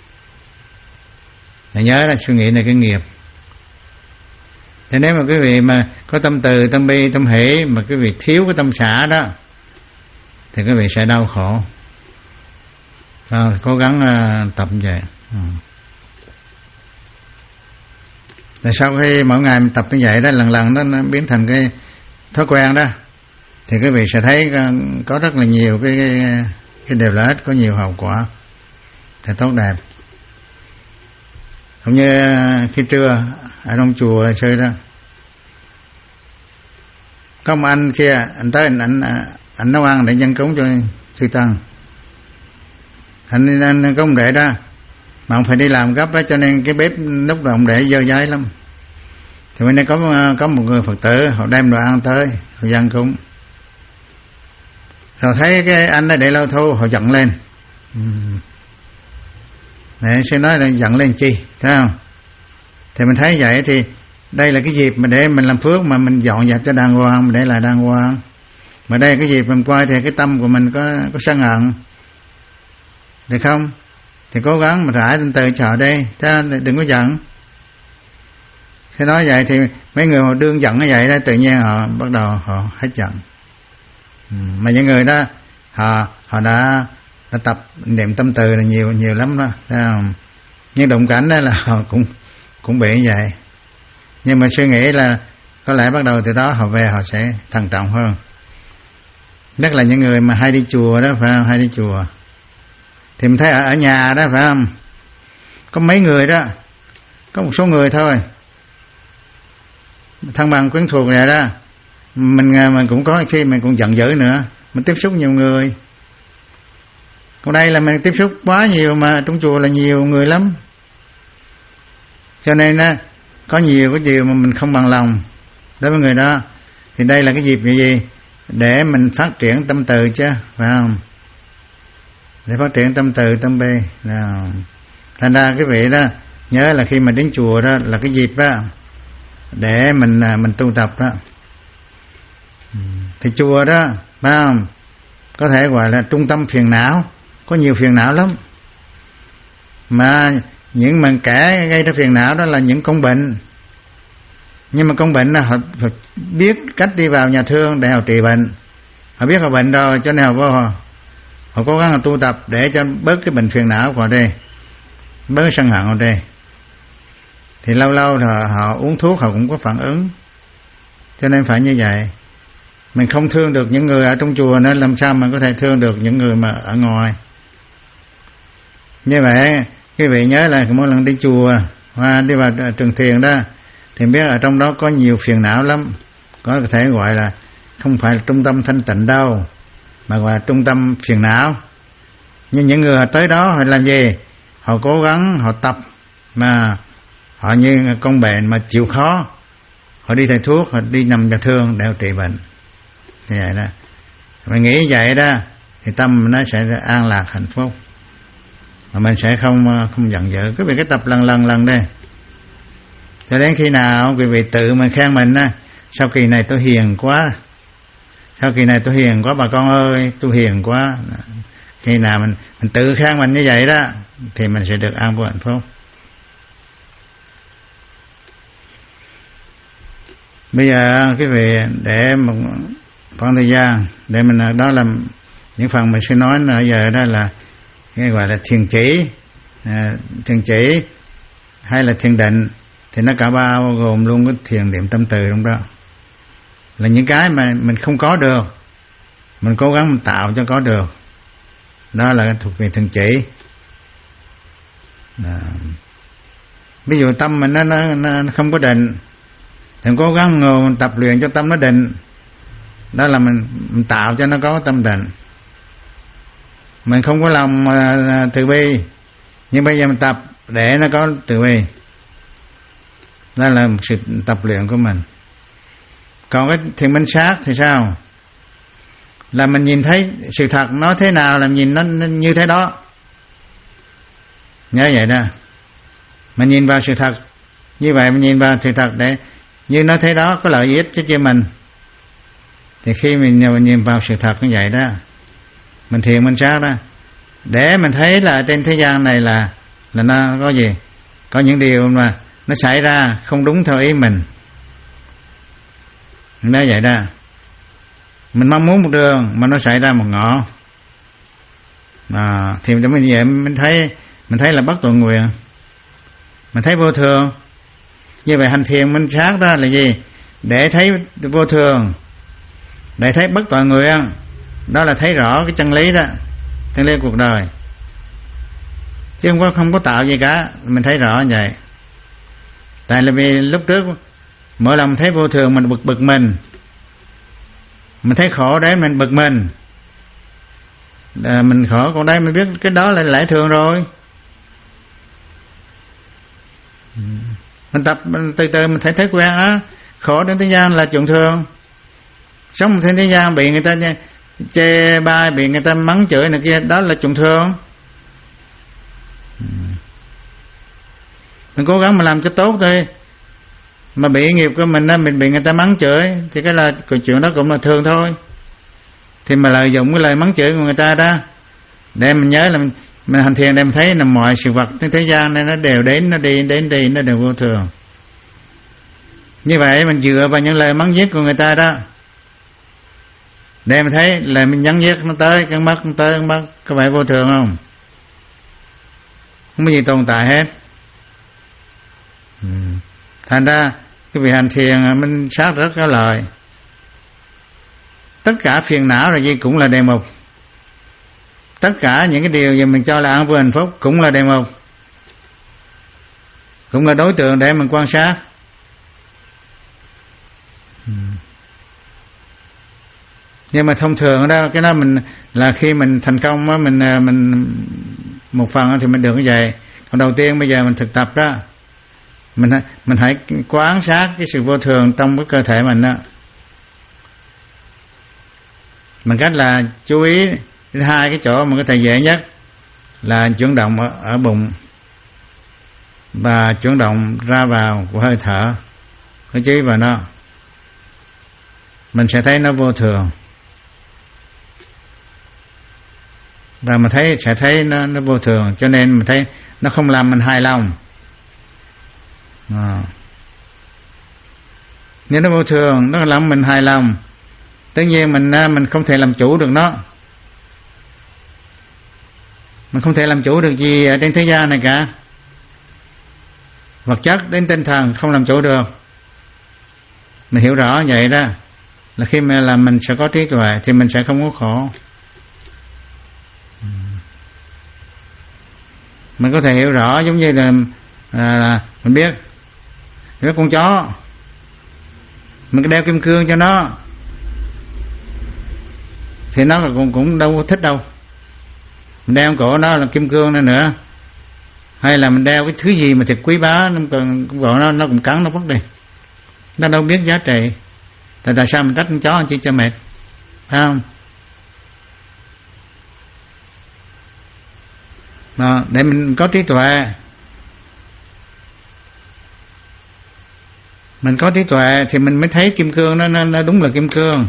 Để nhớ là suy nghĩ này cái nghiệp. Thế nếu mà quý vị mà có tâm từ, tâm bi, tâm hỷ, mà quý vị thiếu cái tâm xả đó, thì quý vị sẽ đau khổ. Rồi, cố gắng uh, tập như vậy. Ừ. Rồi sau khi mỗi ngày mình tập như vậy đó, lần lần đó nó biến thành cái thói quen đó, thì quý vị sẽ thấy có rất là nhiều cái cái, cái điều lợi ích, có nhiều hậu quả thì tốt đẹp. Cũng như khi trưa ở trong chùa chơi đó, có một anh kia, anh tới anh anh, anh nấu ăn để dân cúng cho sư tăng. Anh, anh có ông để đó, mà ông phải đi làm gấp đó, cho nên cái bếp lúc đó ông để dơ dáy lắm. Thì bên đây có có một người Phật tử, họ đem đồ ăn tới, họ dân cúng. Rồi thấy cái anh đó để lâu thu, họ giận lên. Để sẽ nói là giận lên chi, thấy không? Thì mình thấy vậy thì đây là cái dịp mà để mình làm phước, mà mình dọn dẹp cho đàng hoàng, để là đàng hoàng. Mà đây cái dịp mình coi thì cái tâm của mình có có sân hận, được không? Thì cố gắng mà rải từ từ chờ đây, ta đừng có giận. Thế nói vậy thì mấy người họ đương giận như vậy đó, tự nhiên họ bắt đầu họ hết giận. Mà những người đó họ họ đã đã tập niệm tâm từ là nhiều nhiều lắm đó, thấy không? Nhưng đụng cảnh đó là họ cũng cũng bị như vậy. Nhưng mà suy nghĩ là có lẽ bắt đầu từ đó họ về họ sẽ thận trọng hơn. Nhất là những người mà hay đi chùa đó, phải không? Hay đi chùa thì mình thấy ở, ở nhà đó, phải không? Có mấy người đó, có một số người thôi, thân bằng quyến thuộc này đó, mình mình cũng có khi mình cũng giận dữ nữa, mình tiếp xúc nhiều người. Còn đây là mình tiếp xúc quá nhiều, mà trong chùa là nhiều người lắm, cho nên á có nhiều cái điều mà mình không bằng lòng đối với người đó. Thì đây là cái dịp gì gì để mình phát triển tâm từ chứ, phải không? Để phát triển tâm từ tâm bi. Thành ra cái vị đó nhớ là khi mà đến chùa đó là cái dịp đó để mình mình tu tập đó. Thì chùa đó, phải không, có thể gọi là trung tâm phiền não, có nhiều phiền não lắm, mà những mà kẻ gây ra phiền não đó là những con bệnh. Nhưng mà con bệnh là họ, họ biết cách đi vào nhà thương để họ trị bệnh, họ biết họ bệnh rồi, cho nên họ vô họ, họ cố gắng họ tu tập để cho bớt cái bệnh phiền não của họ đi, bớt cái sân hận họ đi. Thì lâu lâu họ, họ uống thuốc họ cũng có phản ứng, cho nên phải như vậy. Mình không thương được những người ở trong chùa nên làm sao mình có thể thương được những người mà ở ngoài. Như vậy quý vị nhớ là mỗi lần đi chùa và đi vào trường thiền đó thì biết ở trong đó có nhiều phiền não lắm, có thể gọi là không phải là trung tâm thanh tịnh đâu, mà gọi là trung tâm phiền não. Nhưng những người họ tới đó họ làm gì? Họ cố gắng họ tập, mà họ như con bệnh mà chịu khó, họ đi thầy thuốc, họ đi nằm nhà thương để trị bệnh. Như vậy đó, mình nghĩ vậy đó thì tâm nó sẽ an lạc hạnh phúc, mà mình sẽ không không giận dữ. Cứ việc cái tập lần lần lần đây, cho đến khi nào quý vị tự mình khen mình á, sau kỳ này tôi hiền quá, sau kỳ này tôi hiền quá bà con ơi, tôi hiền quá. Khi nào mình mình tự khen mình như vậy đó thì mình sẽ được an vui hạnh phúc. Bây giờ quý vị để một khoảng thời gian để mình, đó là những phần mình sẽ nói bây giờ, đó là cái gọi là thiền chỉ, à, thiền chỉ hay là thiền định, thì nó cả bao gồm luôn cái thiền niệm tâm từ trong đó, là những cái mà mình không có được, mình cố gắng mình tạo cho có được, đó là thuộc về thiền chỉ. À, ví dụ tâm mình nó, nó, nó không có định thì cố gắng ngồi mình tập luyện cho tâm nó định, đó là mình, mình tạo cho nó có tâm định. Mình không có lòng uh, từ bi, nhưng bây giờ mình tập để nó có từ bi, đó là một sự tập luyện của mình. Còn cái thiền minh sát thì sao? Là mình nhìn thấy sự thật nó thế nào là nhìn nó như thế đó, nhớ vậy đó. Mình nhìn vào sự thật như vậy, mình nhìn vào sự thật để như nó thế đó, có lợi ích cho mình. Thì khi mình, mình nhìn vào sự thật như vậy đó, mình thiền minh sát đó, để mình thấy là trên thế gian này là là nó có gì, có những điều mà nó xảy ra không đúng theo ý mình. Nói vậy đó, mình mong muốn một đường mà nó xảy ra một ngõ, à, thì cho mình vậy mình thấy mình thấy là bất tội nguyện, mình thấy vô thường. Như vậy hành thiền minh sát đó là gì? Để thấy vô thường, để thấy bất tội nguyện, đó là thấy rõ cái chân lý đó, chân lý cuộc đời, chứ không có không có tạo gì cả. Mình thấy rõ như vậy. Tại là vì lúc trước mỗi lần mình thấy vô thường mình bực bực mình, mình thấy khổ đấy mình bực mình, à, mình khổ, còn đây mình biết cái đó là lẽ thường rồi. Mình tập mình từ từ mình thấy thấy quen á, khổ đến thế gian là chuyện thường. Sống trên thế gian bị người ta chê bai, bị người ta mắng chửi này kia, đó là chuyện thường. mình cố gắng mà làm cho tốt thôi. Mà bị nghiệp của mình á, mình bị người ta mắng chửi thì cái là cái chuyện đó cũng là thường thôi. Thì mà lợi dụng cái lời mắng chửi của người ta đó để mình nhớ là mình, mình hành thiền để mình thấy là mọi sự vật trên thế gian này nó đều đến, nó đi, đến đi, nó đều vô thường. Như vậy mình dựa vào những lời mắng giết của người ta đó để mình thấy là mình nhắn giết nó tới, cơn mất nó tới, cơn mất, có phải vô thường không? Không có gì tồn tại hết. Ừ. Thành ra cái việc hành thiền mình sát rất có lợi. Tất cả phiền não là gì cũng là đề mục. Tất cả những cái điều gì mình cho là an vui hạnh phúc cũng là đề mục, cũng là đối tượng để mình quan sát. Ừ. Nhưng mà thông thường đó cái đó mình là khi mình thành công á, mình mình một phần thì mình được như vậy. Còn đầu tiên bây giờ mình thực tập đó, mình mình hãy quan sát cái sự vô thường trong cái cơ thể mình đó, bằng cách là chú ý hai cái chỗ mà có thể dễ nhất là chuyển động ở, ở bụng và chuyển động ra vào của hơi thở. Cứ chú ý vào nó, mình sẽ thấy nó vô thường, và mình thấy sẽ thấy nó, nó vô thường, cho nên mình thấy nó không làm mình hài lòng. À. Nếu nó vô thường, nó làm mình hài lòng, tất nhiên mình mình không thể làm chủ được nó. Mình không thể làm chủ được gì ở trên thế gian này cả. Vật chất đến tinh thần không làm chủ được. Mình hiểu rõ vậy đó, là khi mà làm mình sẽ có trí tuệ thì mình sẽ không có khổ. Mình có thể hiểu rõ giống như là, là, là mình biết cái con chó, mình cứ đeo kim cương cho nó thì nó cũng cũng đâu có thích đâu. Mình đeo cổ nó là kim cương nữa nữa, hay là mình đeo cái thứ gì mà thật quý báu, nó còn gọi nó nó cũng cắn nó mất đi, nó đâu biết giá trị. Tại tại sao mình trách con chó chi cho mệt, phải không? Đó, để mình có trí tuệ, mình có trí tuệ thì mình mới thấy kim cương nó, nó, nó đúng là kim cương.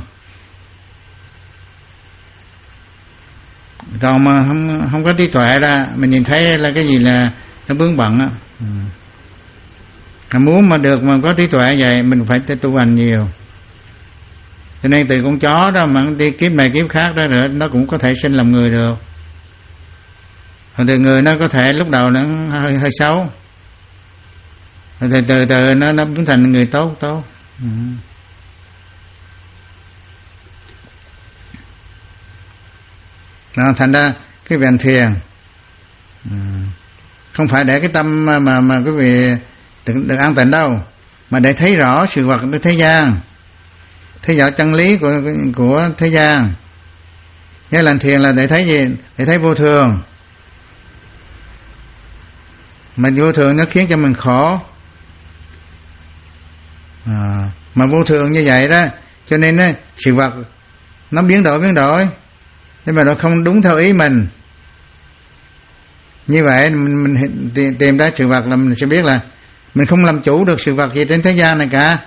Còn mà không không có trí tuệ ra, mình nhìn thấy là cái gì là nó vướng bận á. Ừ. Muốn mà được mà có trí tuệ vậy mình phải tu hành nhiều. Cho nên từ con chó đó mà đi kiếp này kiếp khác đó nữa, nó cũng có thể sinh làm người được. Còn từ người nó có thể lúc đầu nó hơi hơi xấu, rồi từ từ từ nó nó biến thành người tốt tốt. Ừ. Đó, thành ra cái việc hành thiền ừ. không phải để cái tâm mà mà, mà quý vị được, được an tịnh đâu, mà để thấy rõ sự vật của thế gian, thấy rõ chân lý của của thế gian. Nhớ là hành thiền là để thấy gì? Để thấy vô thường. Mà vô thường nó khiến cho mình khổ. À, mà vô thường như vậy đó, cho nên á, sự vật nó biến đổi biến đổi, nhưng mà nó không đúng theo ý mình. Như vậy mình, mình tìm ra sự vật là mình sẽ biết là mình không làm chủ được sự vật gì trên thế gian này cả.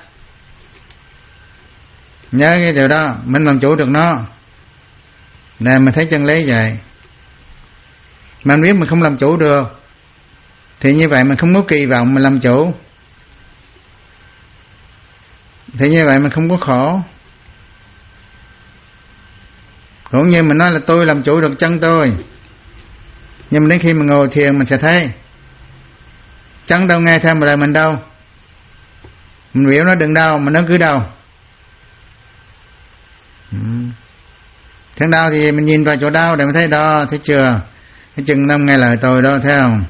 Nhớ cái điều đó, mình làm chủ được nó để mình thấy chân lý vậy. Mà mình biết mình không làm chủ được thì như vậy mình không có kỳ vọng mình làm chủ, thì như vậy mình không có khổ. Cũng như mình nói là tôi làm chủ được chân tôi, nhưng mà đến khi mình ngồi thiền mình sẽ thấy chân đâu nghe theo lời mình đâu. Mình biểu nó đừng đau mà nó cứ đau. Thằng đau thì mình nhìn vào chỗ đau để mình thấy đó, thấy chưa, cái chân nó nghe lời tôi đó, thấy không?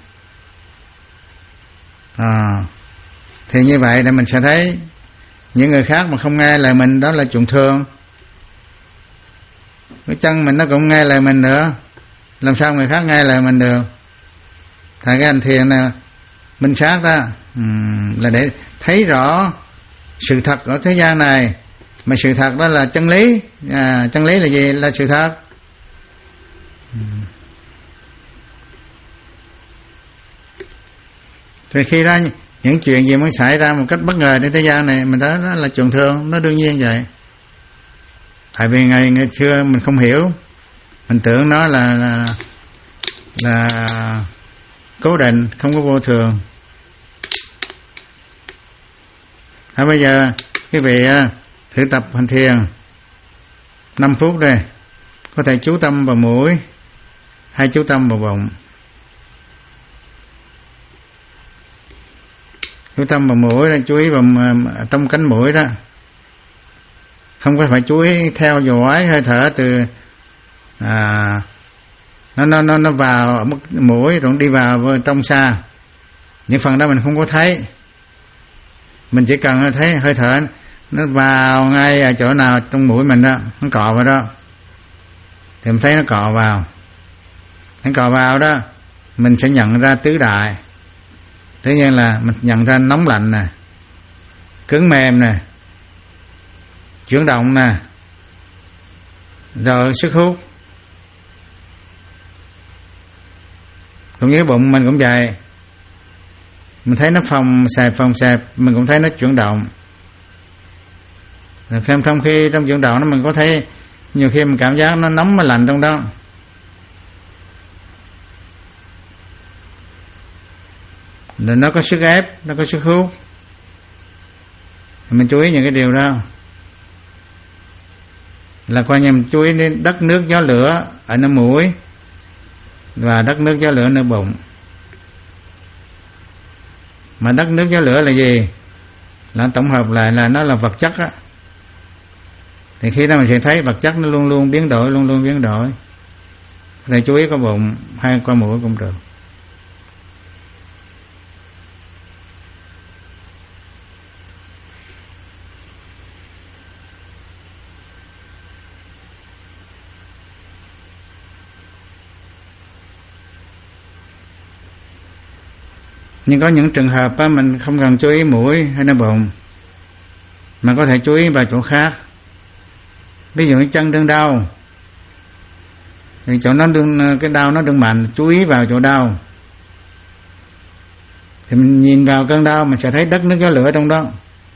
À, thì như vậy để mình sẽ thấy những người khác mà không nghe lời mình đó là chuyện thường. Cái chân mình nó cũng nghe lời mình nữa, làm sao người khác nghe lời mình được? Tại cái hành thiền này minh sát đó um, là để thấy rõ sự thật ở thế gian này. Mà sự thật đó là chân lý. À, chân lý là gì? Là sự thật. Thì khi đó những chuyện gì mới xảy ra một cách bất ngờ trên thế gian này, mình thấy đó là chuyện thường, nó đương nhiên vậy. Tại vì ngày ngày xưa mình không hiểu, mình tưởng nó là là, là cố định, không có vô thường. À, bây giờ quý vị thử tập hành thiền năm phút đây, có thể chú tâm vào mũi hay chú tâm vào bụng. Chú tâm vào mũi là chú ý vào trong cánh mũi đó, không có phải chú ý theo dõi hơi thở từ à, nó nó nó nó vào ở mũi rồi đi vào trong xa. Những phần đó mình không có thấy, mình chỉ cần thấy hơi thở nó vào ngay ở chỗ nào trong mũi mình đó, nó cọ vào đó thì mình thấy nó cọ vào, nó cọ vào đó mình sẽ nhận ra tứ đại. Tất nhiên là mình nhận ra nóng lạnh nè, cứng mềm nè, chuyển động nè, rồi sức hút. Cũng như bụng mình cũng vậy, mình thấy nó phồng xẹp phồng xẹp, mình cũng thấy nó chuyển động. Rồi trong khi trong chuyển động nó mình có thấy nhiều khi mình cảm giác nó nóng nó lạnh trong đó. Rồi nó có sức ép, nó có sức hút, mình chú ý những cái điều đó. Là coi như mình chú ý đến đất nước gió lửa ở nơi mũi và đất nước gió lửa nơi bụng. Mà đất nước gió lửa là gì? Là tổng hợp lại là nó là vật chất á. Thì khi đó mình sẽ thấy vật chất nó luôn luôn biến đổi, luôn luôn biến đổi. Thì chú ý có bụng hay qua mũi cũng được. Nhưng có những trường hợp á, mình không cần chú ý mũi hay nơi bụng, mà có thể chú ý vào chỗ khác. Ví dụ như chân đương đau, thì chỗ nó đương, cái đau nó đương mạnh, chú ý vào chỗ đau, thì mình nhìn vào cơn đau mình sẽ thấy đất nước gió lửa trong đó.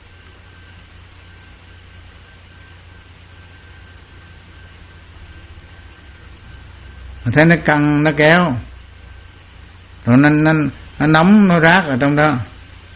Mình thấy nó căng, nó kéo, rồi nó, nó, nó nóng, nó rát ở trong đó.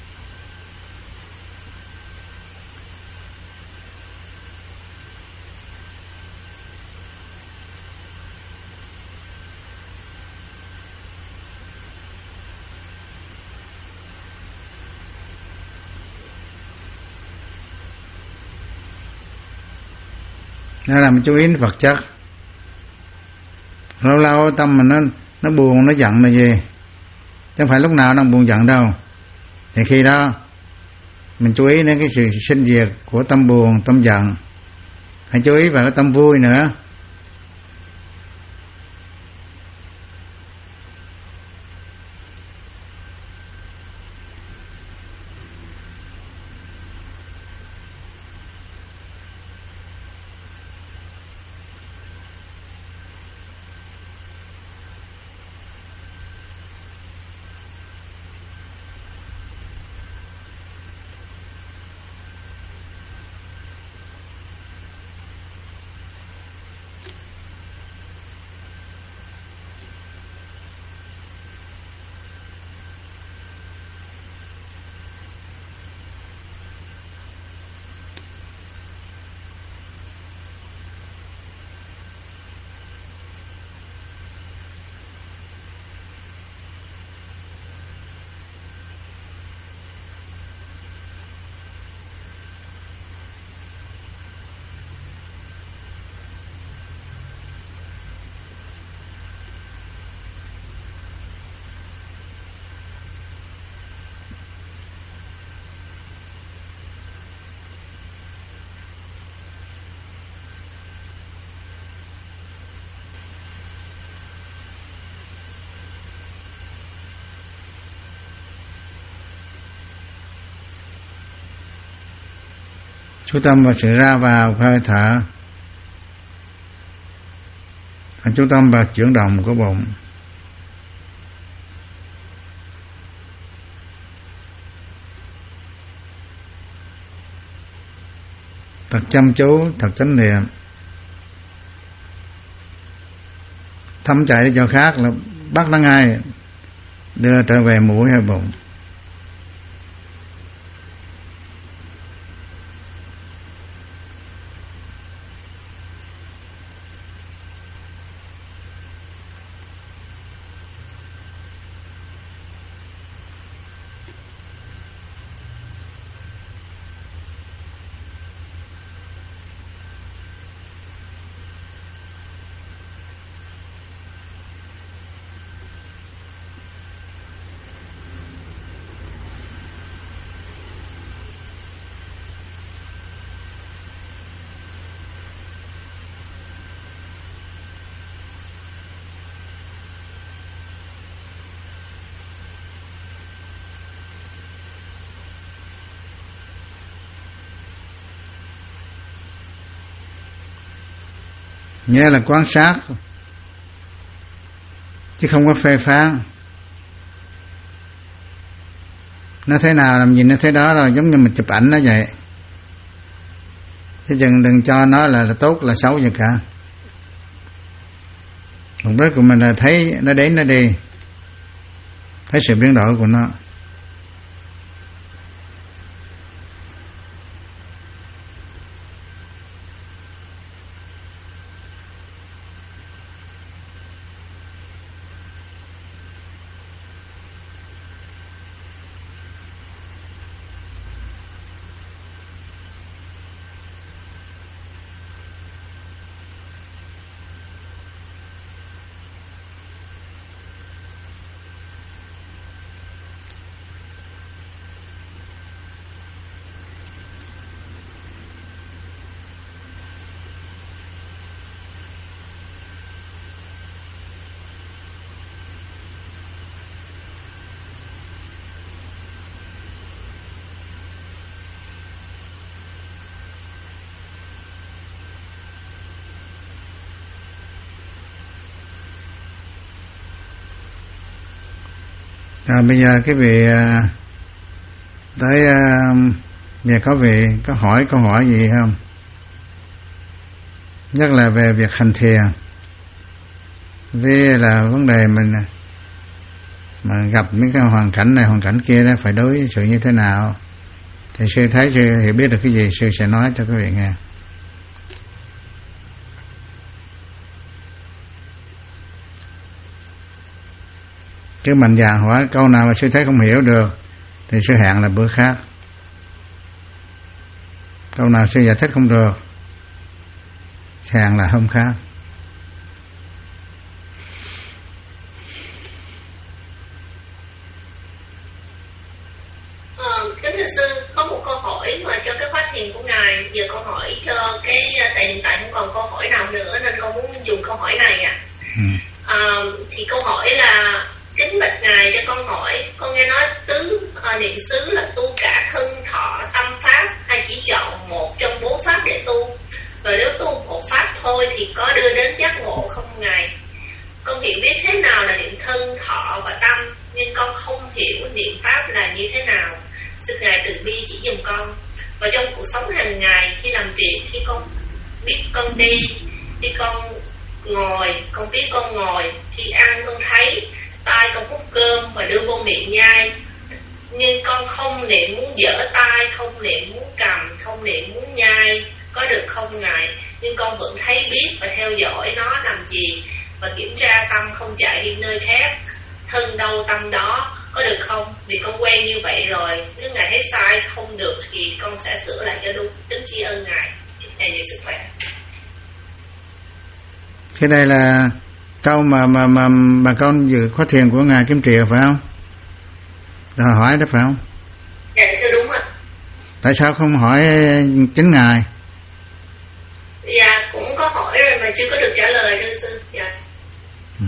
Đó là mình chú ý đến vật chất. Lâu lâu tâm mình nó nó buồn, nó giận là gì? Chẳng phải lúc nào nó buồn giận đâu. Thì khi đó mình chú ý đến cái sự sinh diệt của tâm buồn, tâm giận. Hãy chú ý vào cái tâm vui nữa. Chú tâm vào sự ra vào hơi thở, chú tâm vào chuyển động của bụng. thật chăm chú, thật chánh niệm. Thấm chạy đi chỗ khác là bắt nó ngay, đưa trở về mũi hay bụng. Nghĩa là quan sát chứ không có phê phán. Nó thế nào làm gì nó thế đó rồi, giống như mình chụp ảnh nó vậy. Chứ đừng, đừng cho nó là, là tốt là xấu gì cả. Mục đích của mình là thấy nó đến nó đi, thấy sự biến đổi của nó. À, bây giờ cái vị tới về có vị có hỏi câu hỏi gì không? Nhất là về việc hành thiền, vì là vấn đề mình mà gặp những cái hoàn cảnh này hoàn cảnh kia đó phải đối xử như thế nào, thì sư thấy sư hiểu biết được cái gì sư sẽ nói cho quý vị nghe. Chứ mạnh dạn hỏi câu nào mà sư thấy không hiểu được thì sư hẹn là bữa khác. Câu nào sư giải thích không được hẹn là hôm khác. Ờ, kính thưa sư, có một câu hỏi mà cho cái khóa thiền của ngài. Giờ câu hỏi cho cái, tại hiện tại không còn câu hỏi nào nữa nên con muốn dùng câu hỏi này ạ. À. Ừ. À, thì câu hỏi là kính bạch ngài cho con hỏi, con nghe nói tứ uh, niệm xứ là tu cả thân thọ tâm pháp, hay chỉ chọn một trong bốn pháp để tu? Và nếu tu một pháp thôi thì có đưa đến giác ngộ không ngài? Con hiểu biết thế nào là niệm thân thọ và tâm, nhưng con không hiểu niệm pháp là như thế nào. Xin ngài từ bi chỉ giùm con. Và trong cuộc sống hàng ngày, khi làm việc, khi con biết con đi, khi con ngồi, con biết con ngồi, khi ăn con thấy, tai con hút cơm và đưa vô miệng nhai, nhưng con không niệm muốn dở tai, không niệm muốn cầm, không niệm muốn nhai, có được không ngài? Nhưng con vẫn thấy biết và theo dõi nó làm gì, và kiểm tra tâm không chạy đi nơi khác, thân đâu tâm đó, có được không? Vì con quen như vậy rồi, nếu ngài thấy sai không được thì con sẽ sửa lại cho đúng. Kính tri ân ngài. Ngài về sức khỏe. Cái đây là câu mà mà mà bà con dự khóa thiền của ngài Kim Triều phải không? Rồi hỏi đó phải không? Dạ thưa đúng ạ. Tại sao không hỏi chính ngài? Dạ cũng có hỏi rồi mà chưa có được trả lời thưa sư. Dạ. Ừ.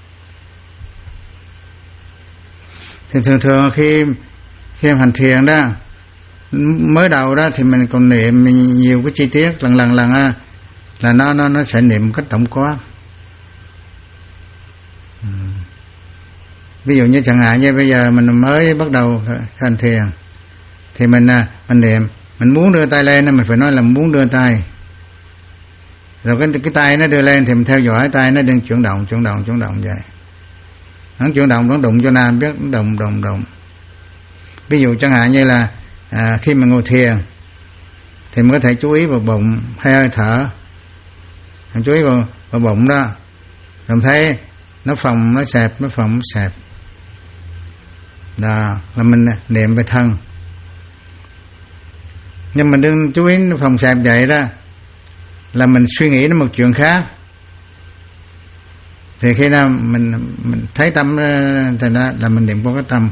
Thì thường thường khi khi em hành thiền đó, mới đầu đó thì mình còn niệm nhiều cái chi tiết lần lần lần á, là nó nó nó sẽ niệm một cách tổng quát. Ừ. Ví dụ như chẳng hạn như bây giờ mình mới bắt đầu hành thiền thì mình mình niệm Mình muốn đưa tay lên mình phải nói là muốn đưa tay. Rồi cái cái tay nó đưa lên thì mình theo dõi tay nó đang chuyển động, chuyển động, chuyển động vậy. Nó chuyển động, nó đụng cho nào biết nó động, động, động. Ví dụ chẳng hạn như là à, khi mà ngồi thiền thì mình có thể chú ý vào bụng hay hơi thở. Mình chú ý vào, vào bụng đó. Rồi mình thấy nó phồng, nó xẹp, nó phồng, nó xẹp. Đó là mình niệm về thân. Nhưng mình đừng chú ý nó phồng xẹp vậy đó là mình suy nghĩ đến một chuyện khác. Thì khi nào mình mình thấy tâm thì đó là mình niệm qua cái tâm.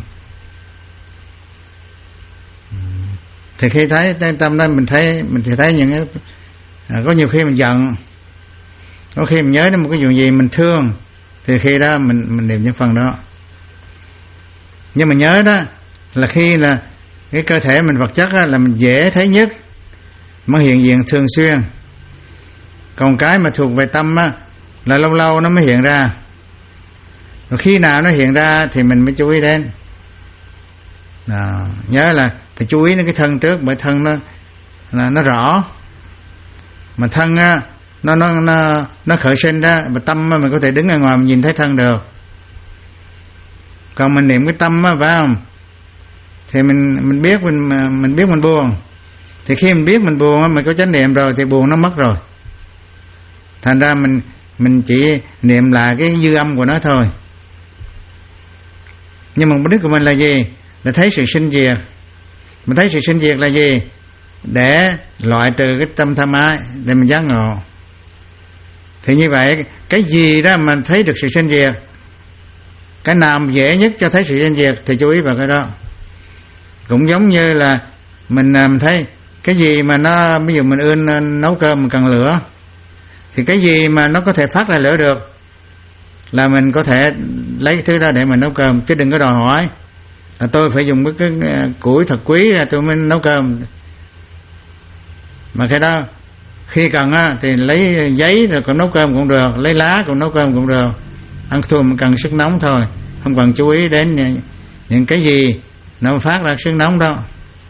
Thì khi thấy tâm đó mình thấy mình thì thấy những cái à, có nhiều khi mình giận, có khi mình nhớ đến một cái chuyện gì mình thương, thì khi đó mình mình niệm những phần đó. Nhưng mà nhớ đó là khi là cái cơ thể mình vật chất đó, là mình dễ thấy nhất, nó hiện diện thường xuyên. Còn cái mà thuộc về tâm á, là lâu lâu nó mới hiện ra. Rồi khi nào nó hiện ra thì mình mới chú ý đến. Đó. Nhớ là phải chú ý đến cái thân trước, bởi thân nó là nó rõ. Mà thân á, nó nó nó nó khởi sinh ra, mà tâm á, mình có thể đứng ở ngoài mình nhìn thấy thân được. Còn mình niệm cái tâm á, phải không? Thì mình mình biết mình mình biết mình buồn. Thì khi mình biết mình buồn á, mình có chánh niệm rồi thì buồn nó mất rồi. Thành ra mình mình chỉ niệm lại cái dư âm của nó thôi. Nhưng mà mục đích của mình là gì? Là thấy sự sinh diệt. Mình thấy sự sinh diệt là gì? Để loại trừ cái tâm tham ái, để mình giác ngộ. Thì như vậy cái gì đó mà thấy được sự sinh diệt, cái nào dễ nhất cho thấy sự sinh diệt thì chú ý vào cái đó. Cũng giống như là mình, mình thấy cái gì mà nó, ví dụ mình ươn nấu cơm mình cần lửa, thì cái gì mà nó có thể phát ra lửa được là mình có thể lấy thứ đó để mình nấu cơm. Chứ đừng có đòi hỏi là tôi phải dùng cái, cái củi thật quý tôi mới nấu cơm. Mà cái đó khi cần á, thì lấy giấy rồi còn nấu cơm cũng được, lấy lá cũng nấu cơm cũng được. Ăn thua mình cần sức nóng thôi, không cần chú ý đến những, những cái gì nó phát ra sức nóng đó.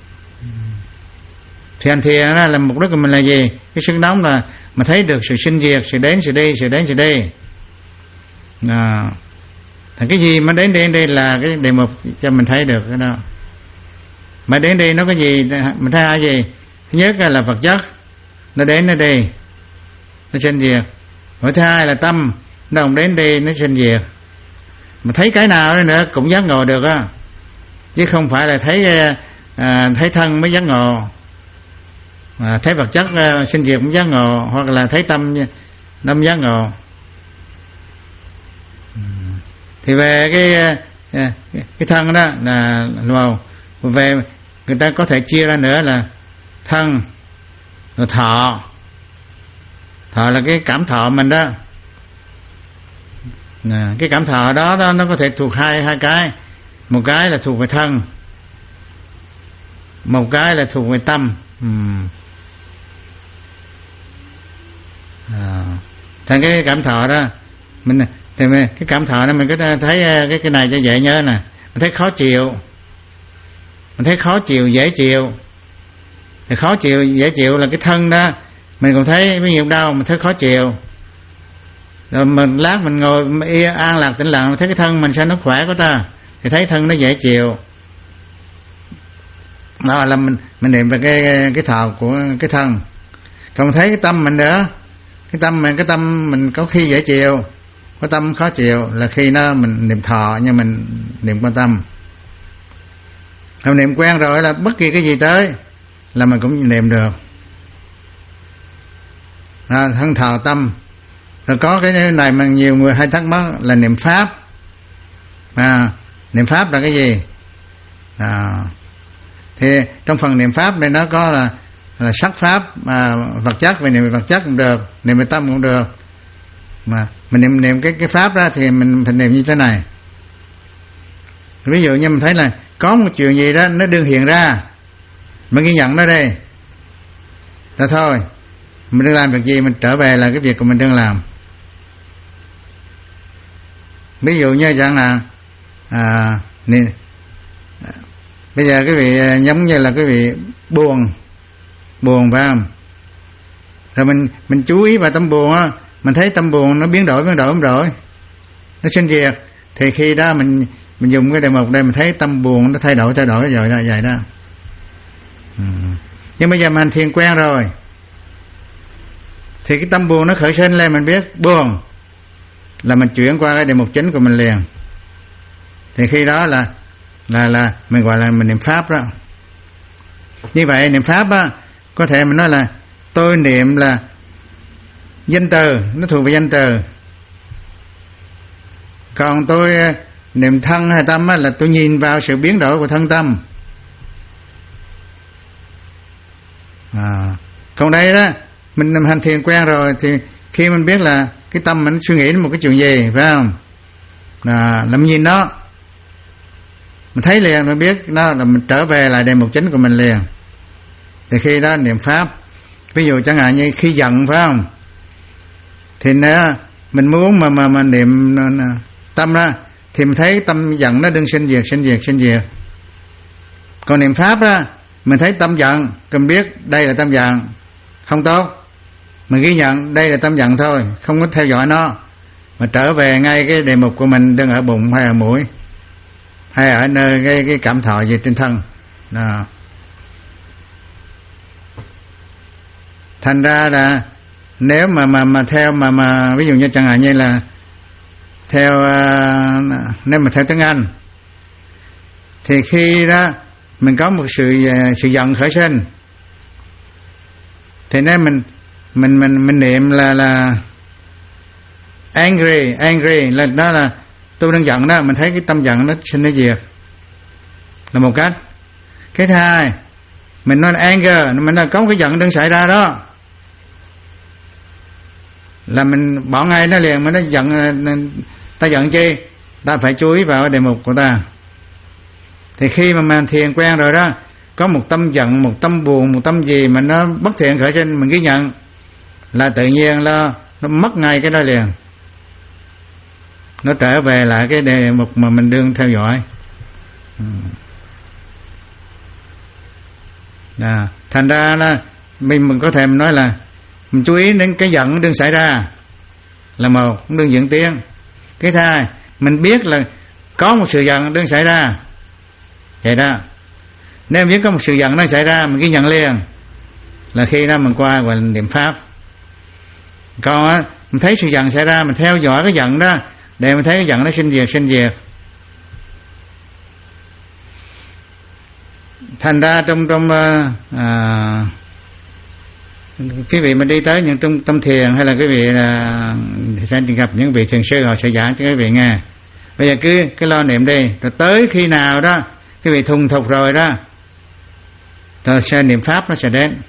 Thì hành thiền đó là mục đích của mình là gì? Cái sức nóng là mà thấy được sự sinh diệt, sự đến sự đi, sự đến sự đi. À, thì cái gì mà đến đến đây là cái đề mục cho mình thấy được cái đó. Mà đến đây nó có gì mình thấy hai gì? Thứ nhất là vật chất, nó đến nó đi, nó sinh diệt. Và thứ hai là tâm, nó không đến đi, nó sinh diệt. Mà thấy cái nào đó nữa cũng giác ngộ được á, chứ không phải là thấy à, thấy thân mới giác ngộ, mà thấy vật chất uh, sinh diệt cũng giác ngộ, hoặc là thấy tâm nó mới giác ngộ. Thì về cái uh, cái thân đó là vào về người ta có thể chia ra nữa là thân rồi thọ. Thọ là cái cảm thọ mình đó. À, cái cảm thọ đó, đó nó có thể thuộc hai hai cái. Một cái là thuộc về thân, một cái là thuộc về tâm. uhm. À, thành cái cảm thọ đó mình thì mình, cái cảm thọ đó mình có thấy cái cái này cho dễ nhớ nè. Mình thấy khó chịu, mình thấy khó chịu dễ chịu. Thì khó chịu dễ chịu là cái thân đó, mình còn thấy ví dụ đau mình thấy khó chịu. Rồi mình lát mình ngồi yên an lạc tĩnh lặng, mình thấy cái thân mình sao nó khỏe của ta, thì thấy thân nó dễ chịu. Đó là mình mình niệm về cái cái thọ của cái thân. Còn thấy cái tâm mình nữa, cái tâm mình cái tâm mình có khi dễ chịu, có tâm khó chịu là khi nó mình niệm thọ, nhưng mình niệm quan tâm. Mình niệm quen rồi là bất kỳ cái gì tới là mình cũng niệm được. À, thân thọ tâm. Rồi có cái này mà nhiều người hay thắc mắc là niệm pháp. À, niệm pháp là cái gì? À, thì trong phần niệm pháp này nó có là là sắc pháp, mà vật chất, về niệm về vật chất cũng được, niệm về tâm cũng được. Mà mình niệm niệm cái cái pháp đó thì mình phải niệm như thế này. Ví dụ như mình thấy là có một chuyện gì đó nó đương hiện ra, mình ghi nhận nó đây. Đó thôi, mình đừng làm việc gì, mình trở về là cái việc của mình đang làm. Ví dụ như chẳng là à, nè, bây giờ cái vị giống như là cái vị buồn, buồn phải không? Rồi mình mình chú ý vào tâm buồn á, mình thấy tâm buồn nó biến đổi biến đổi biến đổi, nó sinh diệt, thì khi đó mình mình dùng cái đề mục đây mình thấy tâm buồn nó thay đổi thay đổi rồi đó, vậy đó. Ừ. Nhưng bây giờ mình thiền quen rồi thì cái tâm buồn nó khởi sinh lên, mình biết buồn là mình chuyển qua cái đề mục chính của mình liền. Thì khi đó là là là mình gọi là mình niệm pháp đó. Như vậy niệm pháp á, có thể mình nói là tôi niệm là danh từ, nó thuộc về danh từ. Còn tôi niệm thân hay tâm á, là tôi nhìn vào sự biến đổi của thân tâm. À, còn đây đó mình hành thiền quen rồi thì khi mình biết là cái tâm mình suy nghĩ một cái chuyện gì, phải không? À, là mình nhìn nó, mình thấy liền, mình biết nó là mình trở về lại đề mục chính của mình liền. Thì khi đó niệm pháp, ví dụ chẳng hạn như khi giận, phải không? Thì nếu mình muốn mà mà mà niệm tâm ra thì mình thấy tâm giận nó đừng sinh diệt sinh diệt sinh diệt. Còn niệm pháp á, mình thấy tâm giận, cần biết đây là tâm giận, không tốt, mình ghi nhận đây là tâm giận thôi, không có theo dõi nó, mà trở về ngay cái đề mục của mình, đừng ở bụng hay ở mũi hay ở nơi cái, cái cảm thọ gì trên thân đó. Thành ra là nếu mà mà mà theo mà mà ví dụ như chẳng hạn như là theo uh, nếu mà theo tiếng Anh thì khi đó mình có một sự sự giận khởi sinh thì nếu mình mình mình mình niệm là là angry angry là đó là tôi đang giận đó, mình thấy cái tâm giận nó sinh nó diệt là một cách. Cái thứ hai mình nói là anger, mình là có cái giận đang xảy ra đó, là mình bỏ ngay nó liền, mà nó giận ta giận chi, ta phải chú ý vào đề mục của ta. Thì khi mà mình thiền quen rồi đó, có một tâm giận, một tâm buồn, một tâm gì mà nó bất thiện khởi sinh, mình ghi nhận là tự nhiên là nó mất ngay cái đó liền, nó trở về lại cái đề mục mà mình đương theo dõi. À, thành ra là mình mình có thể mình nói là mình chú ý đến cái giận đương xảy ra là một, đương diễn tiến. Cái thứ hai mình biết là có một sự giận đương xảy ra, vậy đó. Nếu biết có một sự giận nó xảy ra, mình ghi nhận liền, là khi đó mình qua gọi là niệm pháp. Còn á, mình thấy sự giận xảy ra, mình theo dõi cái giận đó để mình thấy cái giận nó sinh diệt sinh diệt. Thành ra trong trong à, quý vị mà đi tới những trung tâm thiền hay là quý vị là sẽ gặp những vị thiền sư, họ sẽ giảng cho quý vị nghe. Bây giờ cứ cái lo niệm đi, rồi tới khi nào đó quý vị thuần thục rồi đó, rồi sẽ niệm pháp nó sẽ đến.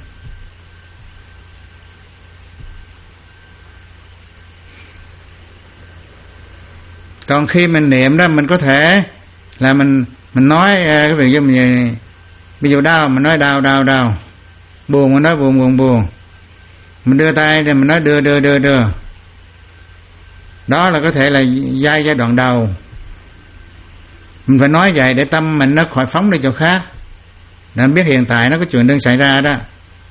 Còn khi mình niệm đó, mình có thể là mình mình nói cái việc như mình, ví dụ đau mình nói đau đau đau, buồn mình nói buồn buồn buồn, mình đưa tay thì mình nói đưa đưa đưa đưa. Đó là có thể là giai giai đoạn đầu. Mình phải nói vậy để tâm mình nó khỏi phóng đi chỗ khác, để mình biết hiện tại nó có chuyện đang xảy ra đó.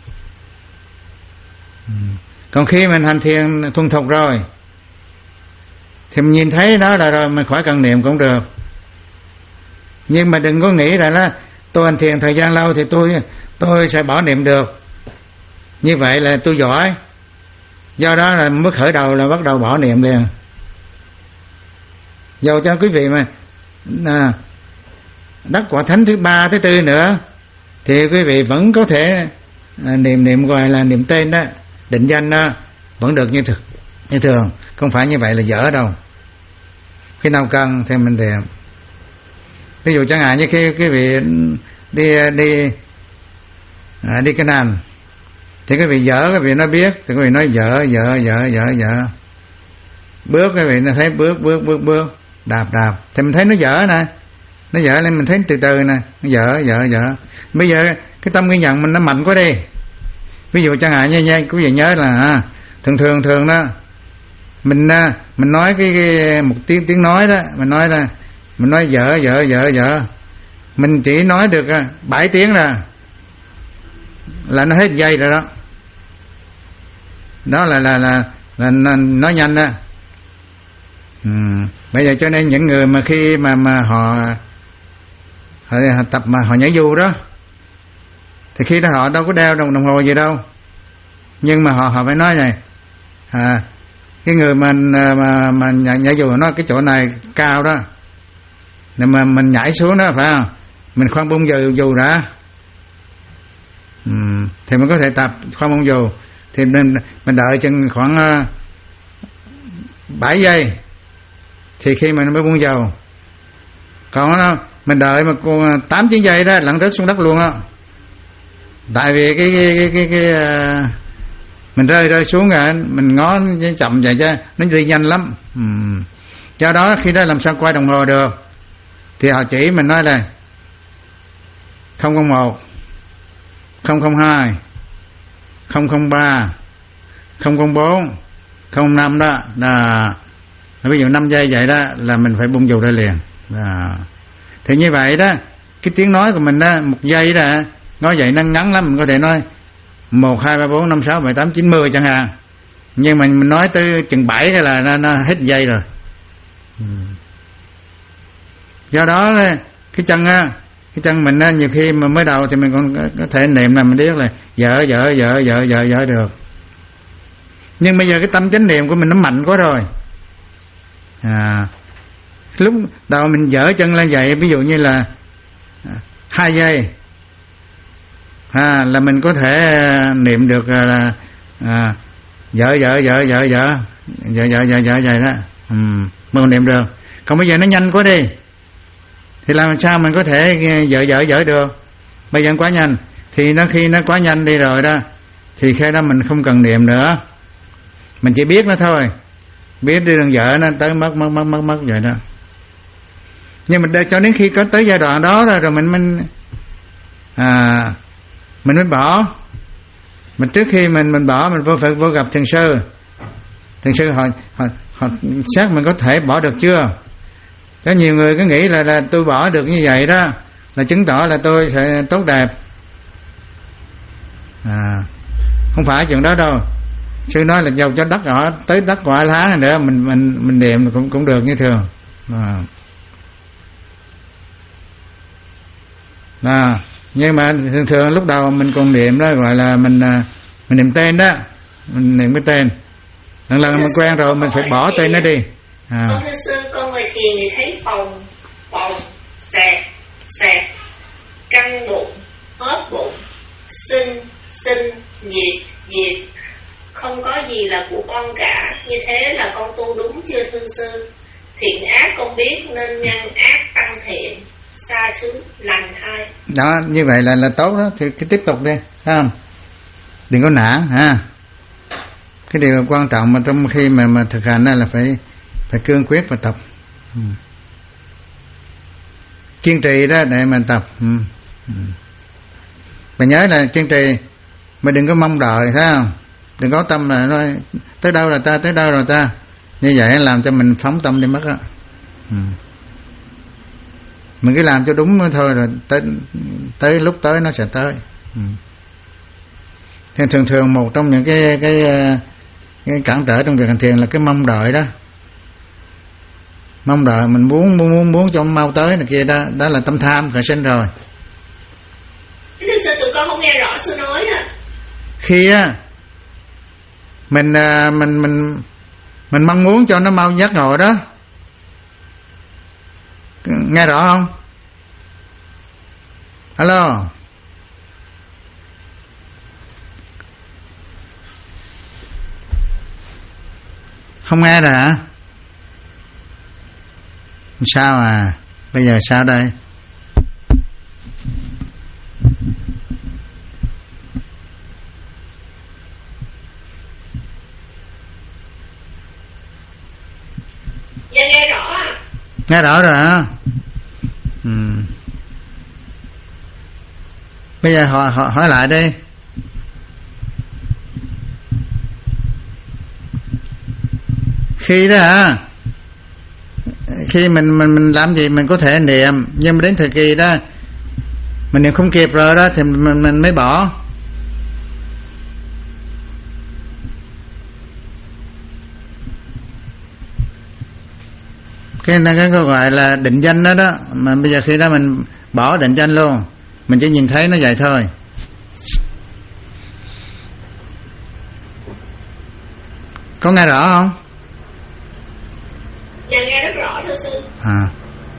Còn khi mình hành thiền thuần thục rồi thì mình nhìn thấy đó là rồi, mình khỏi cần niệm cũng được. Nhưng mà đừng có nghĩ rằng là tôi hành thiền thời gian lâu thì tôi tôi sẽ bỏ niệm được, như vậy là tôi giỏi, do đó là mới khởi đầu là bắt đầu bỏ niệm liền. Dầu cho quý vị mà à, đắc quả thánh thứ ba thứ tư nữa thì quý vị vẫn có thể à, niệm niệm gọi là niệm tên đó, định danh đó vẫn được như thường, như thường. Không phải như vậy là dở đâu. Khi nào cần thì mình niệm. Ví dụ chẳng hạn như khi quý vị đi đi à, đi cái nành thì quý vị dở, quý vị nó biết thì quý vị nói dở dở dở dở dở. Bước quý vị nó thấy bước bước bước bước, đạp đạp thì mình thấy nó dở nè, nó dở lên mình thấy từ từ nè, nó dở dở dở. Bây giờ cái tâm ghi nhận mình nó mạnh quá đi. Ví dụ chẳng hạn như nha, quý vị nhớ là à, thường thường thường đó mình mình nói cái, cái một tiếng tiếng nói đó, mình nói là mình nói dở dở dở dở, mình chỉ nói được bảy tiếng là là nó hết dây rồi đó. Đó là là là, là, là nói nhanh đó. Ừ. Bây giờ cho nên những người mà khi mà mà họ, họ, họ tập mà họ nhảy dù đó, thì khi đó họ đâu có đeo đồng đồng hồ gì đâu, nhưng mà họ họ phải nói này, à, cái người mà mà mà nhảy, nhảy dù nó cái chỗ này cao đó, nên mà mình nhảy xuống đó phải không, mình khoan bung dù dù đã, ừ, thì mình có thể tập khoan bung dù, thì mình mình đợi chừng khoảng uh, bảy giây thì khi mình mới bung dầu. Còn nó mình đợi mà còn tám chín giây đó lặn rớt xuống đất luôn á. Tại vì cái cái cái cái, cái uh, mình rơi rơi xuống rồi mình ngó chậm vậy chứ nó đi nhanh lắm. Ừ. Do đó khi đó làm sao quay đồng hồ được, thì họ chỉ mình nói là không không một, không không hai, không không ba, không không bốn, không năm đó là ví dụ năm giây vậy đó là mình phải bung dù ra liền. Đó. Thì như vậy đó, cái tiếng nói của mình đó, một giây đó nói vậy nó ngắn lắm, mình có thể nói một hai ba bốn năm sáu bảy tám chín mươi chẳng hạn, nhưng mà mình nói tới chừng bảy cái là nó, nó hết giây rồi. Ừ. Do đó cái chân á, cái chân mình á, nhiều khi mà mới đầu thì mình còn có thể niệm là mình biết là dở dở dở dở dở dở được, nhưng bây giờ cái tâm chánh niệm của mình nó mạnh quá rồi. À, lúc đầu mình dở chân lên vậy, ví dụ như là hai giây, à, là mình có thể niệm được là à, dở dở dở dở dở dở dở dở dở vậy đó, ừ, mình niệm được. Còn bây giờ nó nhanh quá đi, thì làm sao mình có thể dở dở dở được? Bây giờ quá nhanh, thì nó khi nó quá nhanh đi rồi đó, thì khi đó mình không cần niệm nữa, mình chỉ biết nó thôi, biết đi đường dở nó tới mất mất mất mất mất vậy đó. Nhưng mà cho đến khi có tới giai đoạn đó rồi, rồi mình mình à, mình mới bỏ. Mình trước khi mình mình bỏ, mình vô phải vô gặp thiền sư, thiền sư họ họ họ xét mình có thể bỏ được chưa. Có nhiều người cứ nghĩ là là tôi bỏ được như vậy đó là chứng tỏ là tôi sẽ tốt đẹp. À, không phải chuyện đó đâu. Sư nói là dầu cho đất ở tới đất của A Tháng nữa mình mình mình niệm cũng cũng được như thường. À. À, nhưng mà thường thường lúc đầu mình còn niệm đó gọi là mình mình niệm tên đó, mình niệm cái tên. Lần lần mình quen rồi mình phải bỏ tên nó đi. À. Con thưa sư, con ngồi thiền thì thấy phòng phòng sẹt sẹt, căng bụng, ớt bụng, sinh sinh, diệt diệt, không có gì là của con cả. Như thế là con tu đúng chưa thưa sư? Thiện ác con biết nên ngăn ác tăng thiện, xa thứ lành thay. Đó, như vậy là là tốt đó, thì cứ tiếp tục đi, thấy không? Đừng có nản ha. Cái điều quan trọng mà trong khi mà mà thực hành là phải phải cương quyết và tập, ừ. kiên trì đó để mà tập. Ừ. Ừ. Và nhớ là kiên trì, mà đừng có mong đợi, thấy không? Đừng có tâm là nói tới đâu là ta, tới đâu rồi ta. Như vậy làm cho mình phóng tâm đi mất đó. Ừ. Mình cứ làm cho đúng thôi, rồi tới tới lúc tới nó sẽ tới. Ừ. Thì thường thường một trong những cái cái, cái cản trở trong việc hành thiền là cái mong đợi đó. Mong đợi mình muốn muốn muốn muốn cho mau tới này kia đó, đó là tâm tham khởi sinh rồi. Thực sự tụi con không nghe rõ sư nói à. Khi á mình mình mình mình mong muốn cho nó mau giác ngộ đó, nghe rõ không? Alo. Không nghe rồi hả? Sao à? Bây giờ sao đây? Dạ nghe rõ à? Nghe rõ rồi hả? Ừ. Bây giờ hỏi, hỏi, hỏi lại đi. Khi đó hả? Khi mình mình mình làm gì mình có thể niệm, nhưng mà đến thời kỳ đó mình niệm không kịp rồi đó thì mình mình mới bỏ. cái cái gọi là định danh đó đó, mà bây giờ khi đó mình bỏ định danh luôn, mình chỉ nhìn thấy nó vậy thôi. Có nghe rõ không? Dạ nghe rất rõ thưa sư. À.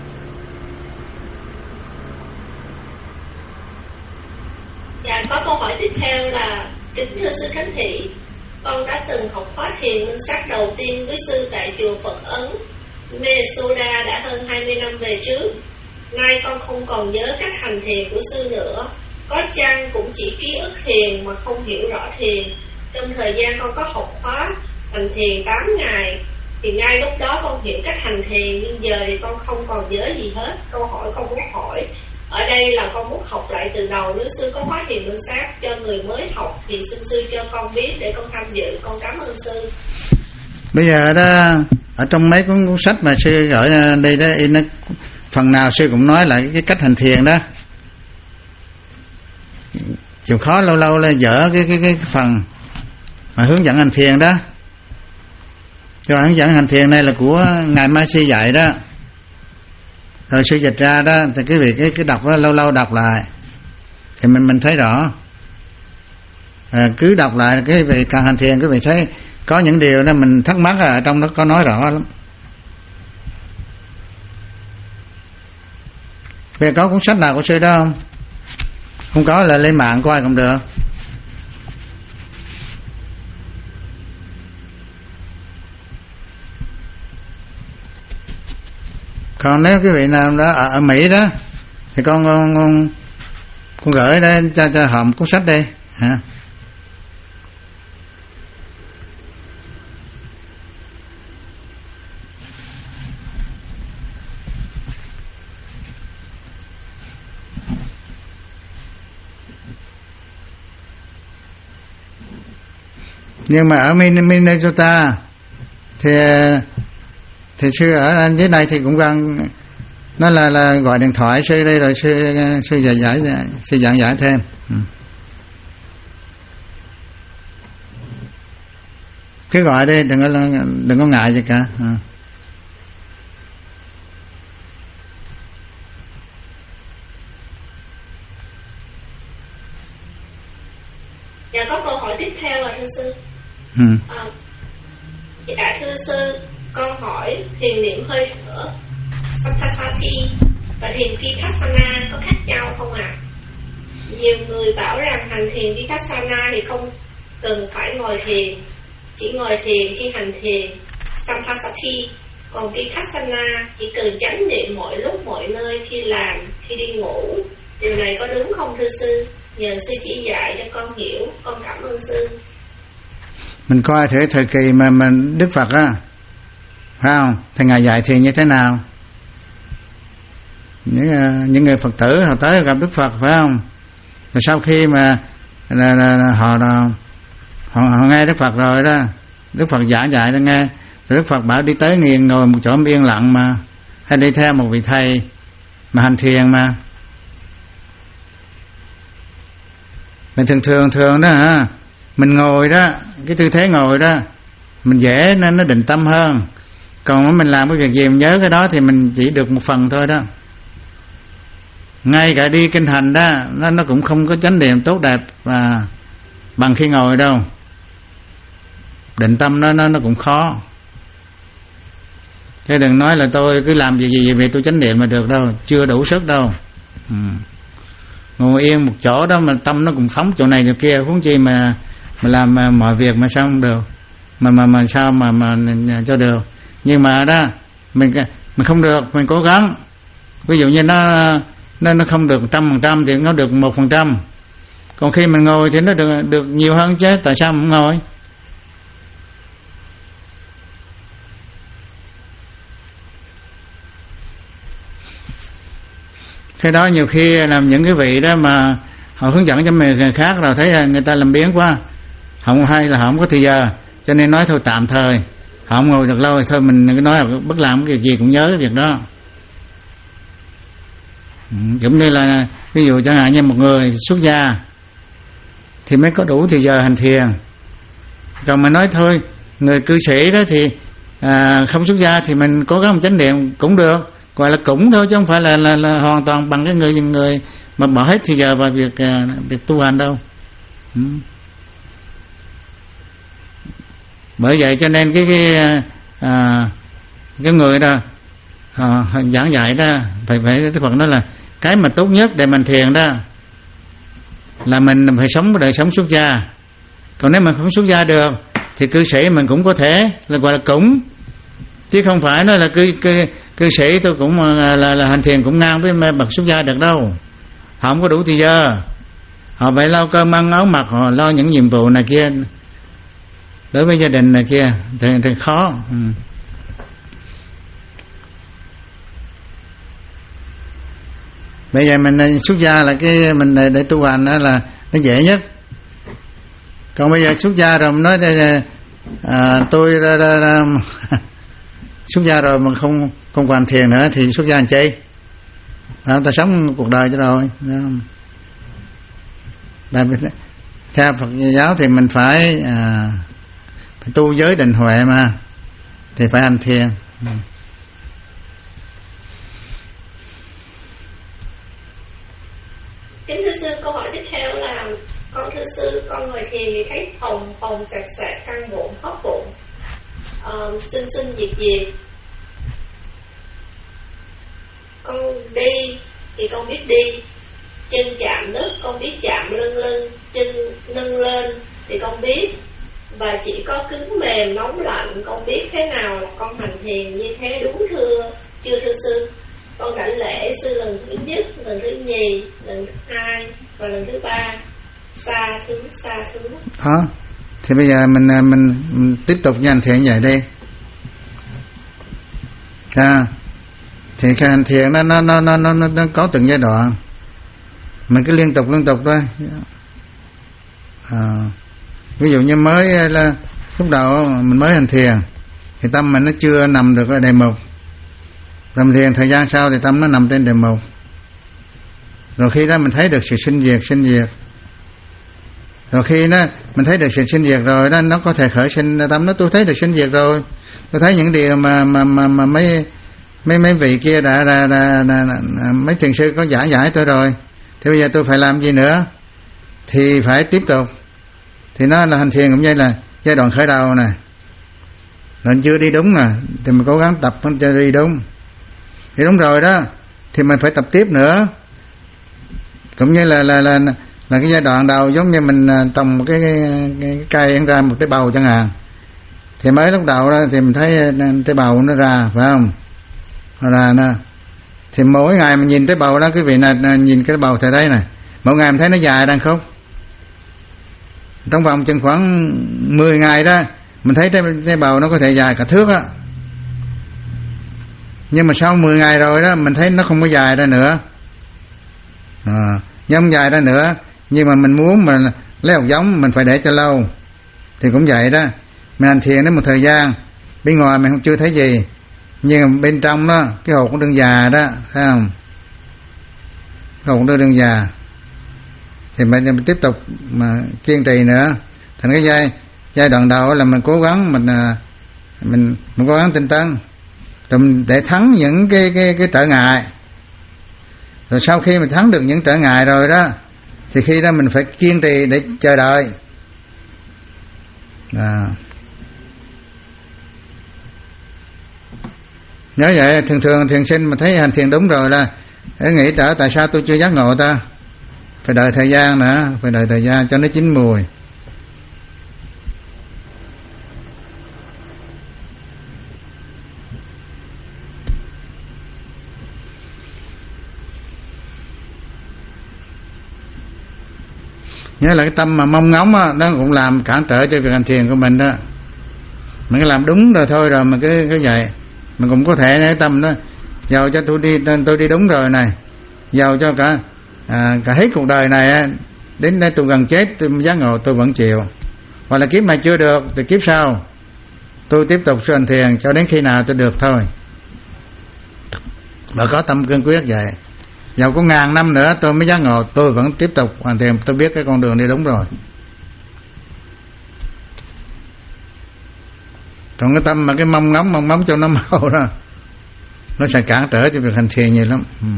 Dạ có câu hỏi tiếp theo là: kính thưa sư Khánh Thị, con đã từng học khóa thiền minh sát đầu tiên với sư tại chùa Phật Ấn, Minnesota đã hơn hai mươi năm về trước. Nay con không còn nhớ cách hành thiền của sư nữa, có chăng cũng chỉ ký ức thiền mà không hiểu rõ thiền. Trong thời gian con có học khóa hành thiền tám ngày thì ngay lúc đó con hiểu cách hành thiền, nhưng giờ thì con không còn nhớ gì hết. Câu hỏi con muốn hỏi ở đây là con muốn học lại từ đầu. Nếu sư có khóa thiền minh sát cho người mới học thì xin sư cho con biết để con tham dự. Con cảm ơn sư. Bây giờ đó ở trong mấy cuốn, cuốn sách mà sư gửi đây đó, nó phần nào sư cũng nói lại cái cách hành thiền đó. Chịu khó lâu lâu là dở cái cái cái phần mà hướng dẫn hành thiền đó. Cái hướng dẫn hành thiền này là của ngài Ma Si dạy đó, rồi sư dịch ra đó, thì cái việc cái cái đọc đó lâu lâu đọc lại thì mình mình thấy rõ. À, cứ đọc lại cái về càng hành thiền, cái vị thấy có những điều đó mình thắc mắc ở trong đó có nói rõ lắm. Bây giờ có cuốn sách nào của sư đó không? Không có là lên mạng coi cũng được. Còn nếu cái vị nào đó ở, ở Mỹ đó thì con con con, con gửi đây cho cho họ một cuốn sách đây hả? Nhưng mà ở Minnesota thì thì sư ở dưới đây thì cũng gần, nó là là gọi điện thoại sư đây rồi sư sư giải giải sư giảng giải thêm. Ừ. Cứ gọi đi, đừng có đừng có ngại gì cả. Ừ. Dạ có câu hỏi tiếp theo là thưa sư. Ừ. À, dạ thưa sư, con hỏi thiền niệm hơi thở Sampasati và thiền Vipassana có khác nhau không ạ? À? Nhiều người bảo rằng hành thiền Vipassana thì không cần phải ngồi thiền, chỉ ngồi thiền khi hành thiền Sampasati, còn Vipassana chỉ cần chánh niệm mọi lúc mọi nơi, khi làm, khi đi ngủ. Điều này có đúng không thưa sư? Nhờ sư chỉ dạy cho con hiểu, con cảm ơn sư. Mình coi thử thời kỳ mà mình Đức Phật á, phải không? Thì ngài dạy thiền như thế nào? Những những người Phật tử họ tới gặp Đức Phật phải không? Rồi sau khi mà là, là, là, họ, họ họ nghe Đức Phật rồi đó, Đức Phật giảng dạy cho nghe, rồi Đức Phật bảo đi tới nghiền ngồi một chỗ yên lặng mà, hay đi theo một vị thầy mà hành thiền mà. Mình thường thường thường đó hả, mình ngồi đó, cái tư thế ngồi đó mình dễ nên nó định tâm hơn. Còn mình làm cái việc gì mình nhớ cái đó thì mình chỉ được một phần thôi đó. Ngay cả đi kinh hành đó, nó nó cũng không có chánh niệm tốt đẹp và bằng khi ngồi đâu. Định tâm nó nó nó cũng khó. Thế đừng nói là tôi cứ làm gì gì về tôi chánh niệm mà được đâu, chưa đủ sức đâu. Ừ. Ngồi yên một chỗ đó mà tâm nó cũng phóng chỗ này chỗ kia, huống chi mà mà làm mà, mọi việc mà sao không được, mà mà mà sao mà mà cho được. Nhưng mà đó mình mình không được, mình cố gắng. Ví dụ như nó nó nó không được trăm phần trăm thì nó được một phần trăm. Còn khi mình ngồi thì nó được được nhiều hơn chứ, tại sao mình không ngồi? Cái đó nhiều khi làm những cái vị đó mà họ hướng dẫn cho người khác rồi thấy người ta làm biếng quá, không hay là họ không có thời giờ, cho nên nói thôi tạm thời, họ không ngồi được lâu thì thôi mình cứ nói là bất làm cái việc gì cũng nhớ cái việc đó. Cũng như là ví dụ chẳng hạn như một người xuất gia thì mới có đủ thời giờ hành thiền. Còn mà nói thôi người cư sĩ đó thì à, không xuất gia thì mình cố gắng chánh niệm cũng được, gọi là cũng thôi chứ không phải là là, là hoàn toàn bằng cái người người mà bỏ hết thì giờ vào việc à, việc tu hành đâu. Ừ. Bởi vậy cho nên cái cái à, cái người đó à, giảng dạy đó phải phải cái Phật nói là cái mà tốt nhất để mình thiền đó là mình phải sống đời sống xuất gia. Còn nếu mình không xuất gia được thì cư sĩ mình cũng có thể là gọi là cũng, chứ không phải nói là cư cư cư sĩ tôi cũng là, là, là hành thiền cũng ngang với bậc xuất gia được đâu. Họ không có đủ thì giờ, họ phải lo cơm ăn áo mặc, họ lo những nhiệm vụ này kia đối với gia đình này kia thì, thì khó. Ừ. Bây giờ mình xuất gia là cái mình để, để tu hành đó là nó dễ nhất. Còn bây giờ xuất gia rồi mình nói đây, à, tôi ra, ra, ra, xuất gia rồi mà không không còn thiền nữa thì xuất gia làm chi? À, ta sống cuộc đời cho rồi. Theo Phật giáo thì mình phải, à, phải tu giới định huệ mà, thì phải hành thiền. Kính thưa sư, câu hỏi tiếp theo là con thưa sư, con ngồi thiền thì thấy phồng phồng sạc sạc căng bụng hóp bụng, uh, sinh sinh diệt diệt. Con đi thì con biết đi, chân chạm đất con biết chạm lưng lưng, chân nâng lên thì con biết, và chỉ có cứng mềm nóng lạnh con biết thế nào là con hành thiền như thế, đúng thưa chưa thưa sư? Con đã lễ sư lần thứ nhất, lần thứ nhì, lần thứ hai và lần thứ ba. Xa thứ, xa thứ. Đó. Thì bây giờ mình mình, mình tiếp tục hành thiền vậy đi. À, thì cái hành thiền nó nó nó nó nó nó có từng giai đoạn. Mình cứ liên tục liên tục thôi. À, ví dụ như mới là lúc đầu mình mới hành thiền thì tâm mình nó chưa nằm được ở đề mục. Rồi mình thiền thời gian sau thì tâm nó nằm trên đề mục. Rồi khi đó mình thấy được sự sinh diệt sinh diệt. Rồi khi đó mình thấy được sự sinh diệt rồi đó, nó có thể khởi sinh tâm nó, tôi thấy được sinh diệt rồi, tôi thấy những điều mà mà mà, mà mấy mấy mấy vị kia đã, đã, đã, đã, đã mấy thiền sư có giải giải tôi rồi, thì bây giờ tôi phải làm gì nữa? Thì phải tiếp tục. Thì nó là hành thiền cũng như là giai đoạn khởi đầu nè, mình chưa đi đúng nè thì mình cố gắng tập cho đi đúng. Thì đúng rồi đó thì mình phải tập tiếp nữa. Cũng như là là là là cái giai đoạn đầu giống như mình trồng một cái, cái, cái cây ăn ra một cái bầu chẳng hạn, thì mới lúc đầu đó thì mình thấy cái bầu nó ra, phải không? Nó ra nè, thì mỗi ngày mình nhìn cái bầu đó, quý vị này nhìn cái bầu tại đây này, mỗi ngày mình thấy nó dài đang khúc. Trong vòng chừng khoảng mười ngày đó mình thấy cái, cái bầu nó có thể dài cả thước á, nhưng mà sau mười ngày rồi đó mình thấy nó không có dài ra nữa. À, nhưng không dài ra nữa, nhưng mà mình muốn mà lấy hạt giống mình phải để cho lâu. Thì cũng vậy đó, mình hành thiền đến một thời gian, bên ngoài mình không chưa thấy gì, nhưng mà bên trong đó cái hột cũng đương già đó, thấy không? Cái hột cũng đương già, thì mình, mình tiếp tục mà kiên trì nữa. Thành cái giai giai đoạn đầu là mình cố gắng mình mình mình cố gắng tinh tấn, rồi mình để thắng những cái cái cái trở ngại. Rồi sau khi mình thắng được những trở ngại rồi đó, thì khi đó mình phải kiên trì để chờ đợi. À. Nhớ vậy, thường thường thiền sinh mà thấy hành thiền đúng rồi là nghĩ tại tại sao tôi chưa giác ngộ ta? Phải đợi thời gian nữa, phải đợi thời gian cho nó chín mùi. Nhớ là cái tâm mà mong ngóng đó, nó cũng làm cản trở cho việc hành thiền của mình đó. Mình cứ làm đúng rồi thôi, rồi mình cứ cứ vậy. Mình cũng có thể cái tâm đó, giàu cho tôi đi tôi đi đúng rồi này, giàu cho cả à, cả hết cuộc đời này đến đây tôi gần chết tôi giác ngộ tôi vẫn chịu. Hoặc là kiếp này chưa được thì kiếp sau tôi tiếp tục hành thiền cho đến khi nào tôi được thôi. Và có tâm cương quyết vậy. Dầu có ngàn năm nữa tôi mới giác ngộ, tôi vẫn tiếp tục hoàn thiện, tôi biết cái con đường đi đúng rồi. Còn cái tâm mà cái mong ngóng mong ngóng cho nó mau đó, nó sẽ cản trở cho việc hành thiền nhiều lắm. Ừ.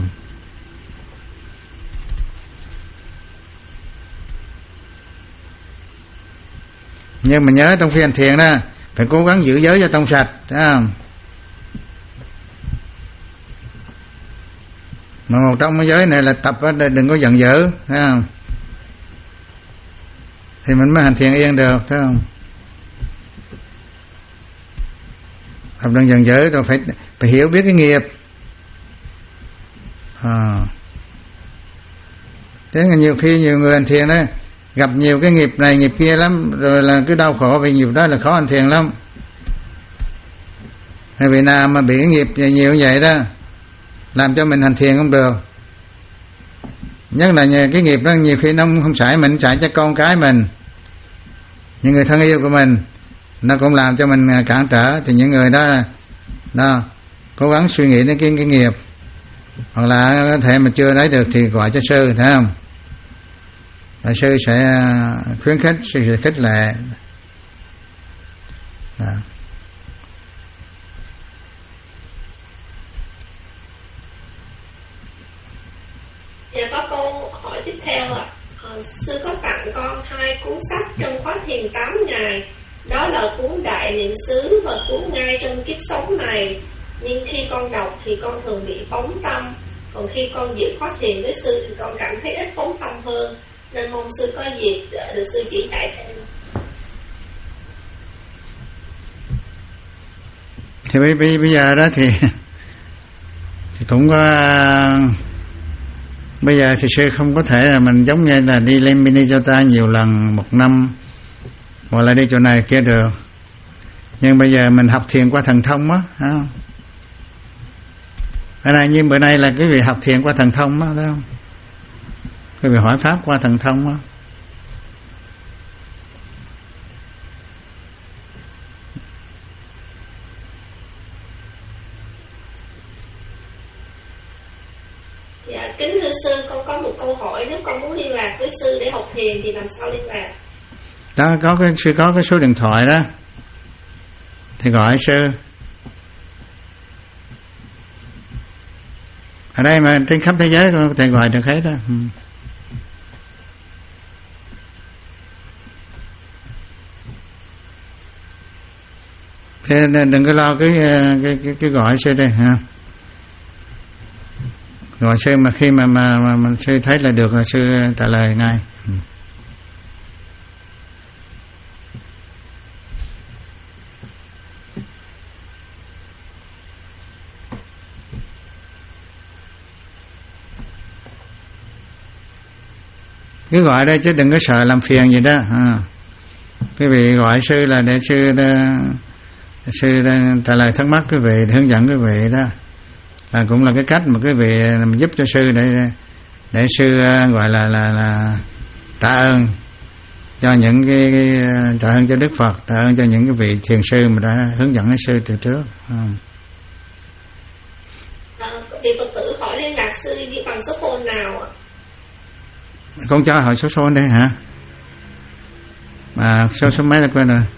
Nhưng mà nhớ trong khi hành thiền đó phải cố gắng giữ giới cho trong sạch, thấy không? Mà một trong cái giới này là tập đó, đừng có giận dữ, thấy không? Thì mình mới hành thiền yên được, thấy không? Tập đừng giận dữ rồi phải phải hiểu biết cái nghiệp. À. Thế là nhiều khi nhiều người hành thiền đó gặp nhiều cái nghiệp này nghiệp kia lắm, rồi là cứ đau khổ vì nghiệp đó là khó hành thiền lắm. Tại vì nào mà bị cái nghiệp nhiều như vậy đó làm cho mình hành thiền không được. Nhất là cái nghiệp đó nhiều khi nó không phải mình, phải cho con cái mình, những người thân yêu của mình, nó cũng làm cho mình cản trở. Thì những người đó đó cố gắng suy nghĩ đến cái, cái nghiệp, hoặc là có thể mà chưa lấy được thì gọi cho sư, thấy không? Và sư sẽ khuyến khích, sư sẽ khích lệ. Đó. Dạ có câu hỏi tiếp theo ạ. À, sư có tặng con hai cuốn sách trong khóa thiền tám ngày. Đó là cuốn Đại Niệm xứ và cuốn Ngay trong kiếp sống này. Nhưng khi con đọc thì con thường bị phóng tâm. Còn khi con dự khóa thiền với sư thì con cảm thấy ít phóng tâm hơn. Nên mong sư có dịp được sư chỉ dạy thêm. Thì bây, bây, bây giờ đó thì thì cũng có, bây giờ thì sư không có thể là mình giống như là đi lên Minnesota nhiều lần một năm, hoặc là đi chỗ này kia được. Nhưng bây giờ mình học thiền qua thần thông á, thấy không? Ở đây như bữa nay là quý vị học thiền qua thần thông á, thấy không? Quý vị hỏi pháp qua thần thông á. Dạ, kính thưa sư, con có một câu hỏi. Nếu con muốn liên lạc với sư để học thiền thì làm sao liên lạc? Đó, có cái sư có cái số điện thoại đó thì gọi sư. Ở đây mà trên khắp thế giới có thể gọi được hết đó. Ừ. Thế đừng có lo cái cái cái, cái gọi sư đây ha. Gọi sư mà khi mà mà, mà, mà sư thấy là được là sư trả lời ngay. Ừ. Cứ gọi đây chứ đừng có sợ làm phiền gì đó. À. Quý vị gọi sư là để sư sư trả lời thắc mắc quý vị, hướng dẫn quý vị đó, là cũng là cái cách mà quý vị giúp cho sư để để sư gọi là là là trả ơn cho những cái, cái trả ơn cho Đức Phật, trả ơn cho những cái vị thiền sư mà đã hướng dẫn cái sư từ trước. À. À, vị Phật tử hỏi liên lạc sư đi bằng số phone nào ạ? Con cho hỏi số phone đây hả? À, số số mấy là quên rồi.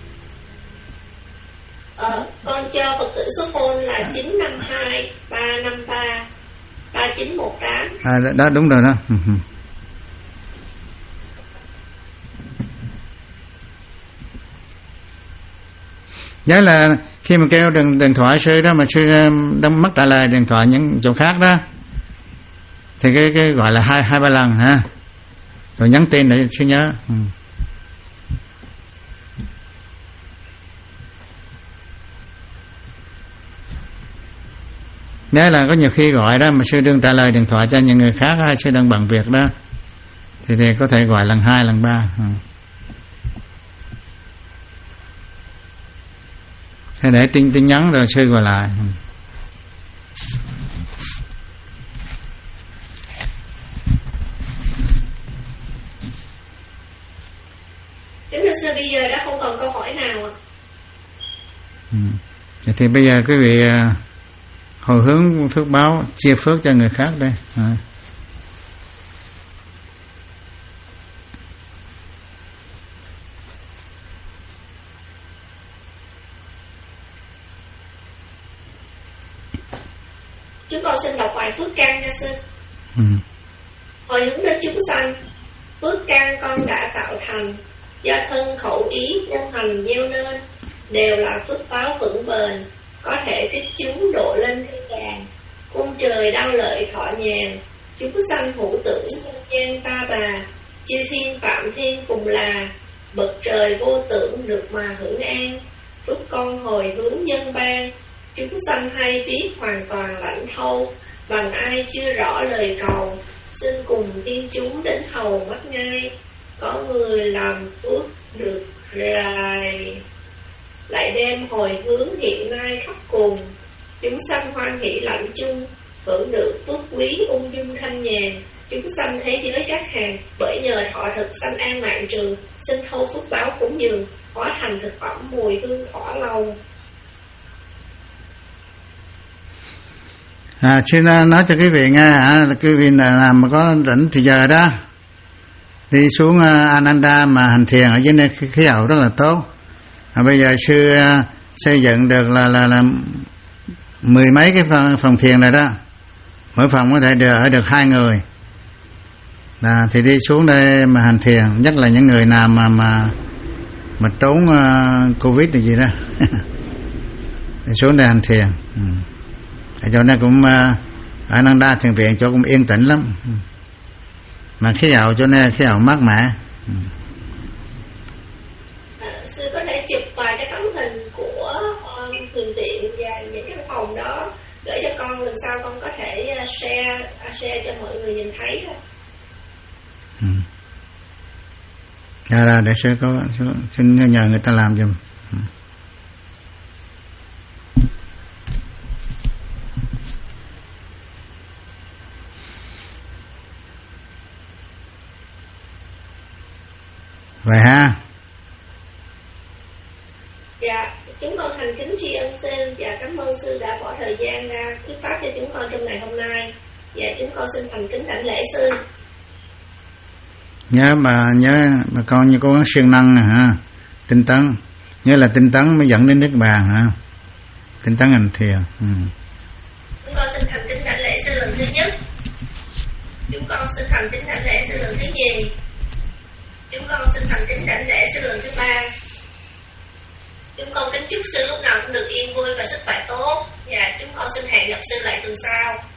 Ờ, con cho Phật tử số phone là chín năm hai ba năm ba ba chín một tám. À, đó đúng rồi đó. Nhớ là khi mà kêu điện, điện thoại sư đó mà sư đang mất trả lời điện thoại những chỗ khác đó thì cái cái gọi là hai hai ba lần ha, rồi nhắn tin để sư nhớ. Ừ. Nếu là có nhiều khi gọi đó mà sư đừng trả lời điện thoại cho những người khác hay sư đang bận việc đó thì thì có thể gọi lần hai lần ba. Ừ. Thế để tin tin nhắn rồi sư gọi lại. Ừ. Kính thưa sư, bây giờ đã không còn câu hỏi nào ạ. Ừ. Thì bây giờ quý vị hồi hướng phước báo chia phước cho người khác đây. À. chúng con xin đọc bài phước căn nha sư. Ừ. Hồi hướng đến chúng sanh, phước căn con đã tạo thành, do thân khẩu ý ngôn hành gieo nên, đều là phước báo vững bền, có thể tiếp chúng độ lên thiên đàng. Cung trời đau lợi thọ nhàn, chúng sanh hữu tưởng nhân gian ta bà, chư thiên phạm thiên cùng là, bậc trời vô tưởng được mà hưởng an. Phước con hồi hướng dân ban, chúng sanh hay biết hoàn toàn lãnh thâu, bằng ai chưa rõ lời cầu, xin cùng thiên chúng đến hầu mắt ngay. Có người làm phước được rài, lại đem hồi hướng hiện nay khắp cùng, chúng sanh hoan hỷ lãnh chung, hưởng được phước quý ung dung thanh nhàn. Chúng sanh thế giới các hàng, bởi nhờ thọ thực sanh an mạng trường, xin thâu phước báo cúng dường, hóa thành thực phẩm mùi hương thỏa lòng. À, xin nói cho quý vị nghe, à, quý vị làm mà có rảnh thì giờ đó đi xuống Ananda mà hành thiền ở dưới đây khí hậu rất là tốt. À, bây giờ sư uh, xây dựng được là là là mười mấy cái phòng, phòng thiền này đó, mỗi phòng có thể được ở được hai người. À, thì đi xuống đây mà hành thiền, nhất là những người nào mà mà mà trốn uh, Covid là gì đó đi xuống đây hành thiền. Ừ. Ở chỗ này cũng uh, ở Ananda thiền viện chỗ cũng yên tĩnh lắm, ừ. Mà khí hậu chỗ này khí hậu mát mẻ. Ừ. À, sư có thể chụp vài cái tấm hình của um, thiền viện và những cái phòng đó gửi cho con, lần sau con có thể uh, share uh, share cho mọi người nhìn thấy thôi. Ừ. Dạ là để sư có xin nhờ người ta làm giùm. Ừ. Vậy ha. Dạ, chúng con thành kính tri ân sư và cảm ơn sư đã bỏ thời gian ra thuyết pháp cho chúng con trong ngày hôm nay. Và chúng con xin thành kính đảnh lễ sư. Nhớ bà nhớ bà con như cố gắng siêng năng ha, tinh tấn, nhớ là tinh tấn mới dẫn đến niết bàn ha, tinh tấn hành thiền. Ừ. Chúng con xin thành kính đảnh lễ sư lần thứ nhất. Chúng con xin thành kính đảnh lễ sư lần thứ nhì. Chúng con xin thành kính đảnh lễ sư lần thứ ba. Chúng con kính chúc sư lúc nào cũng được yên vui và sức khỏe tốt. Và chúng con xin hẹn gặp sư lại tuần sau.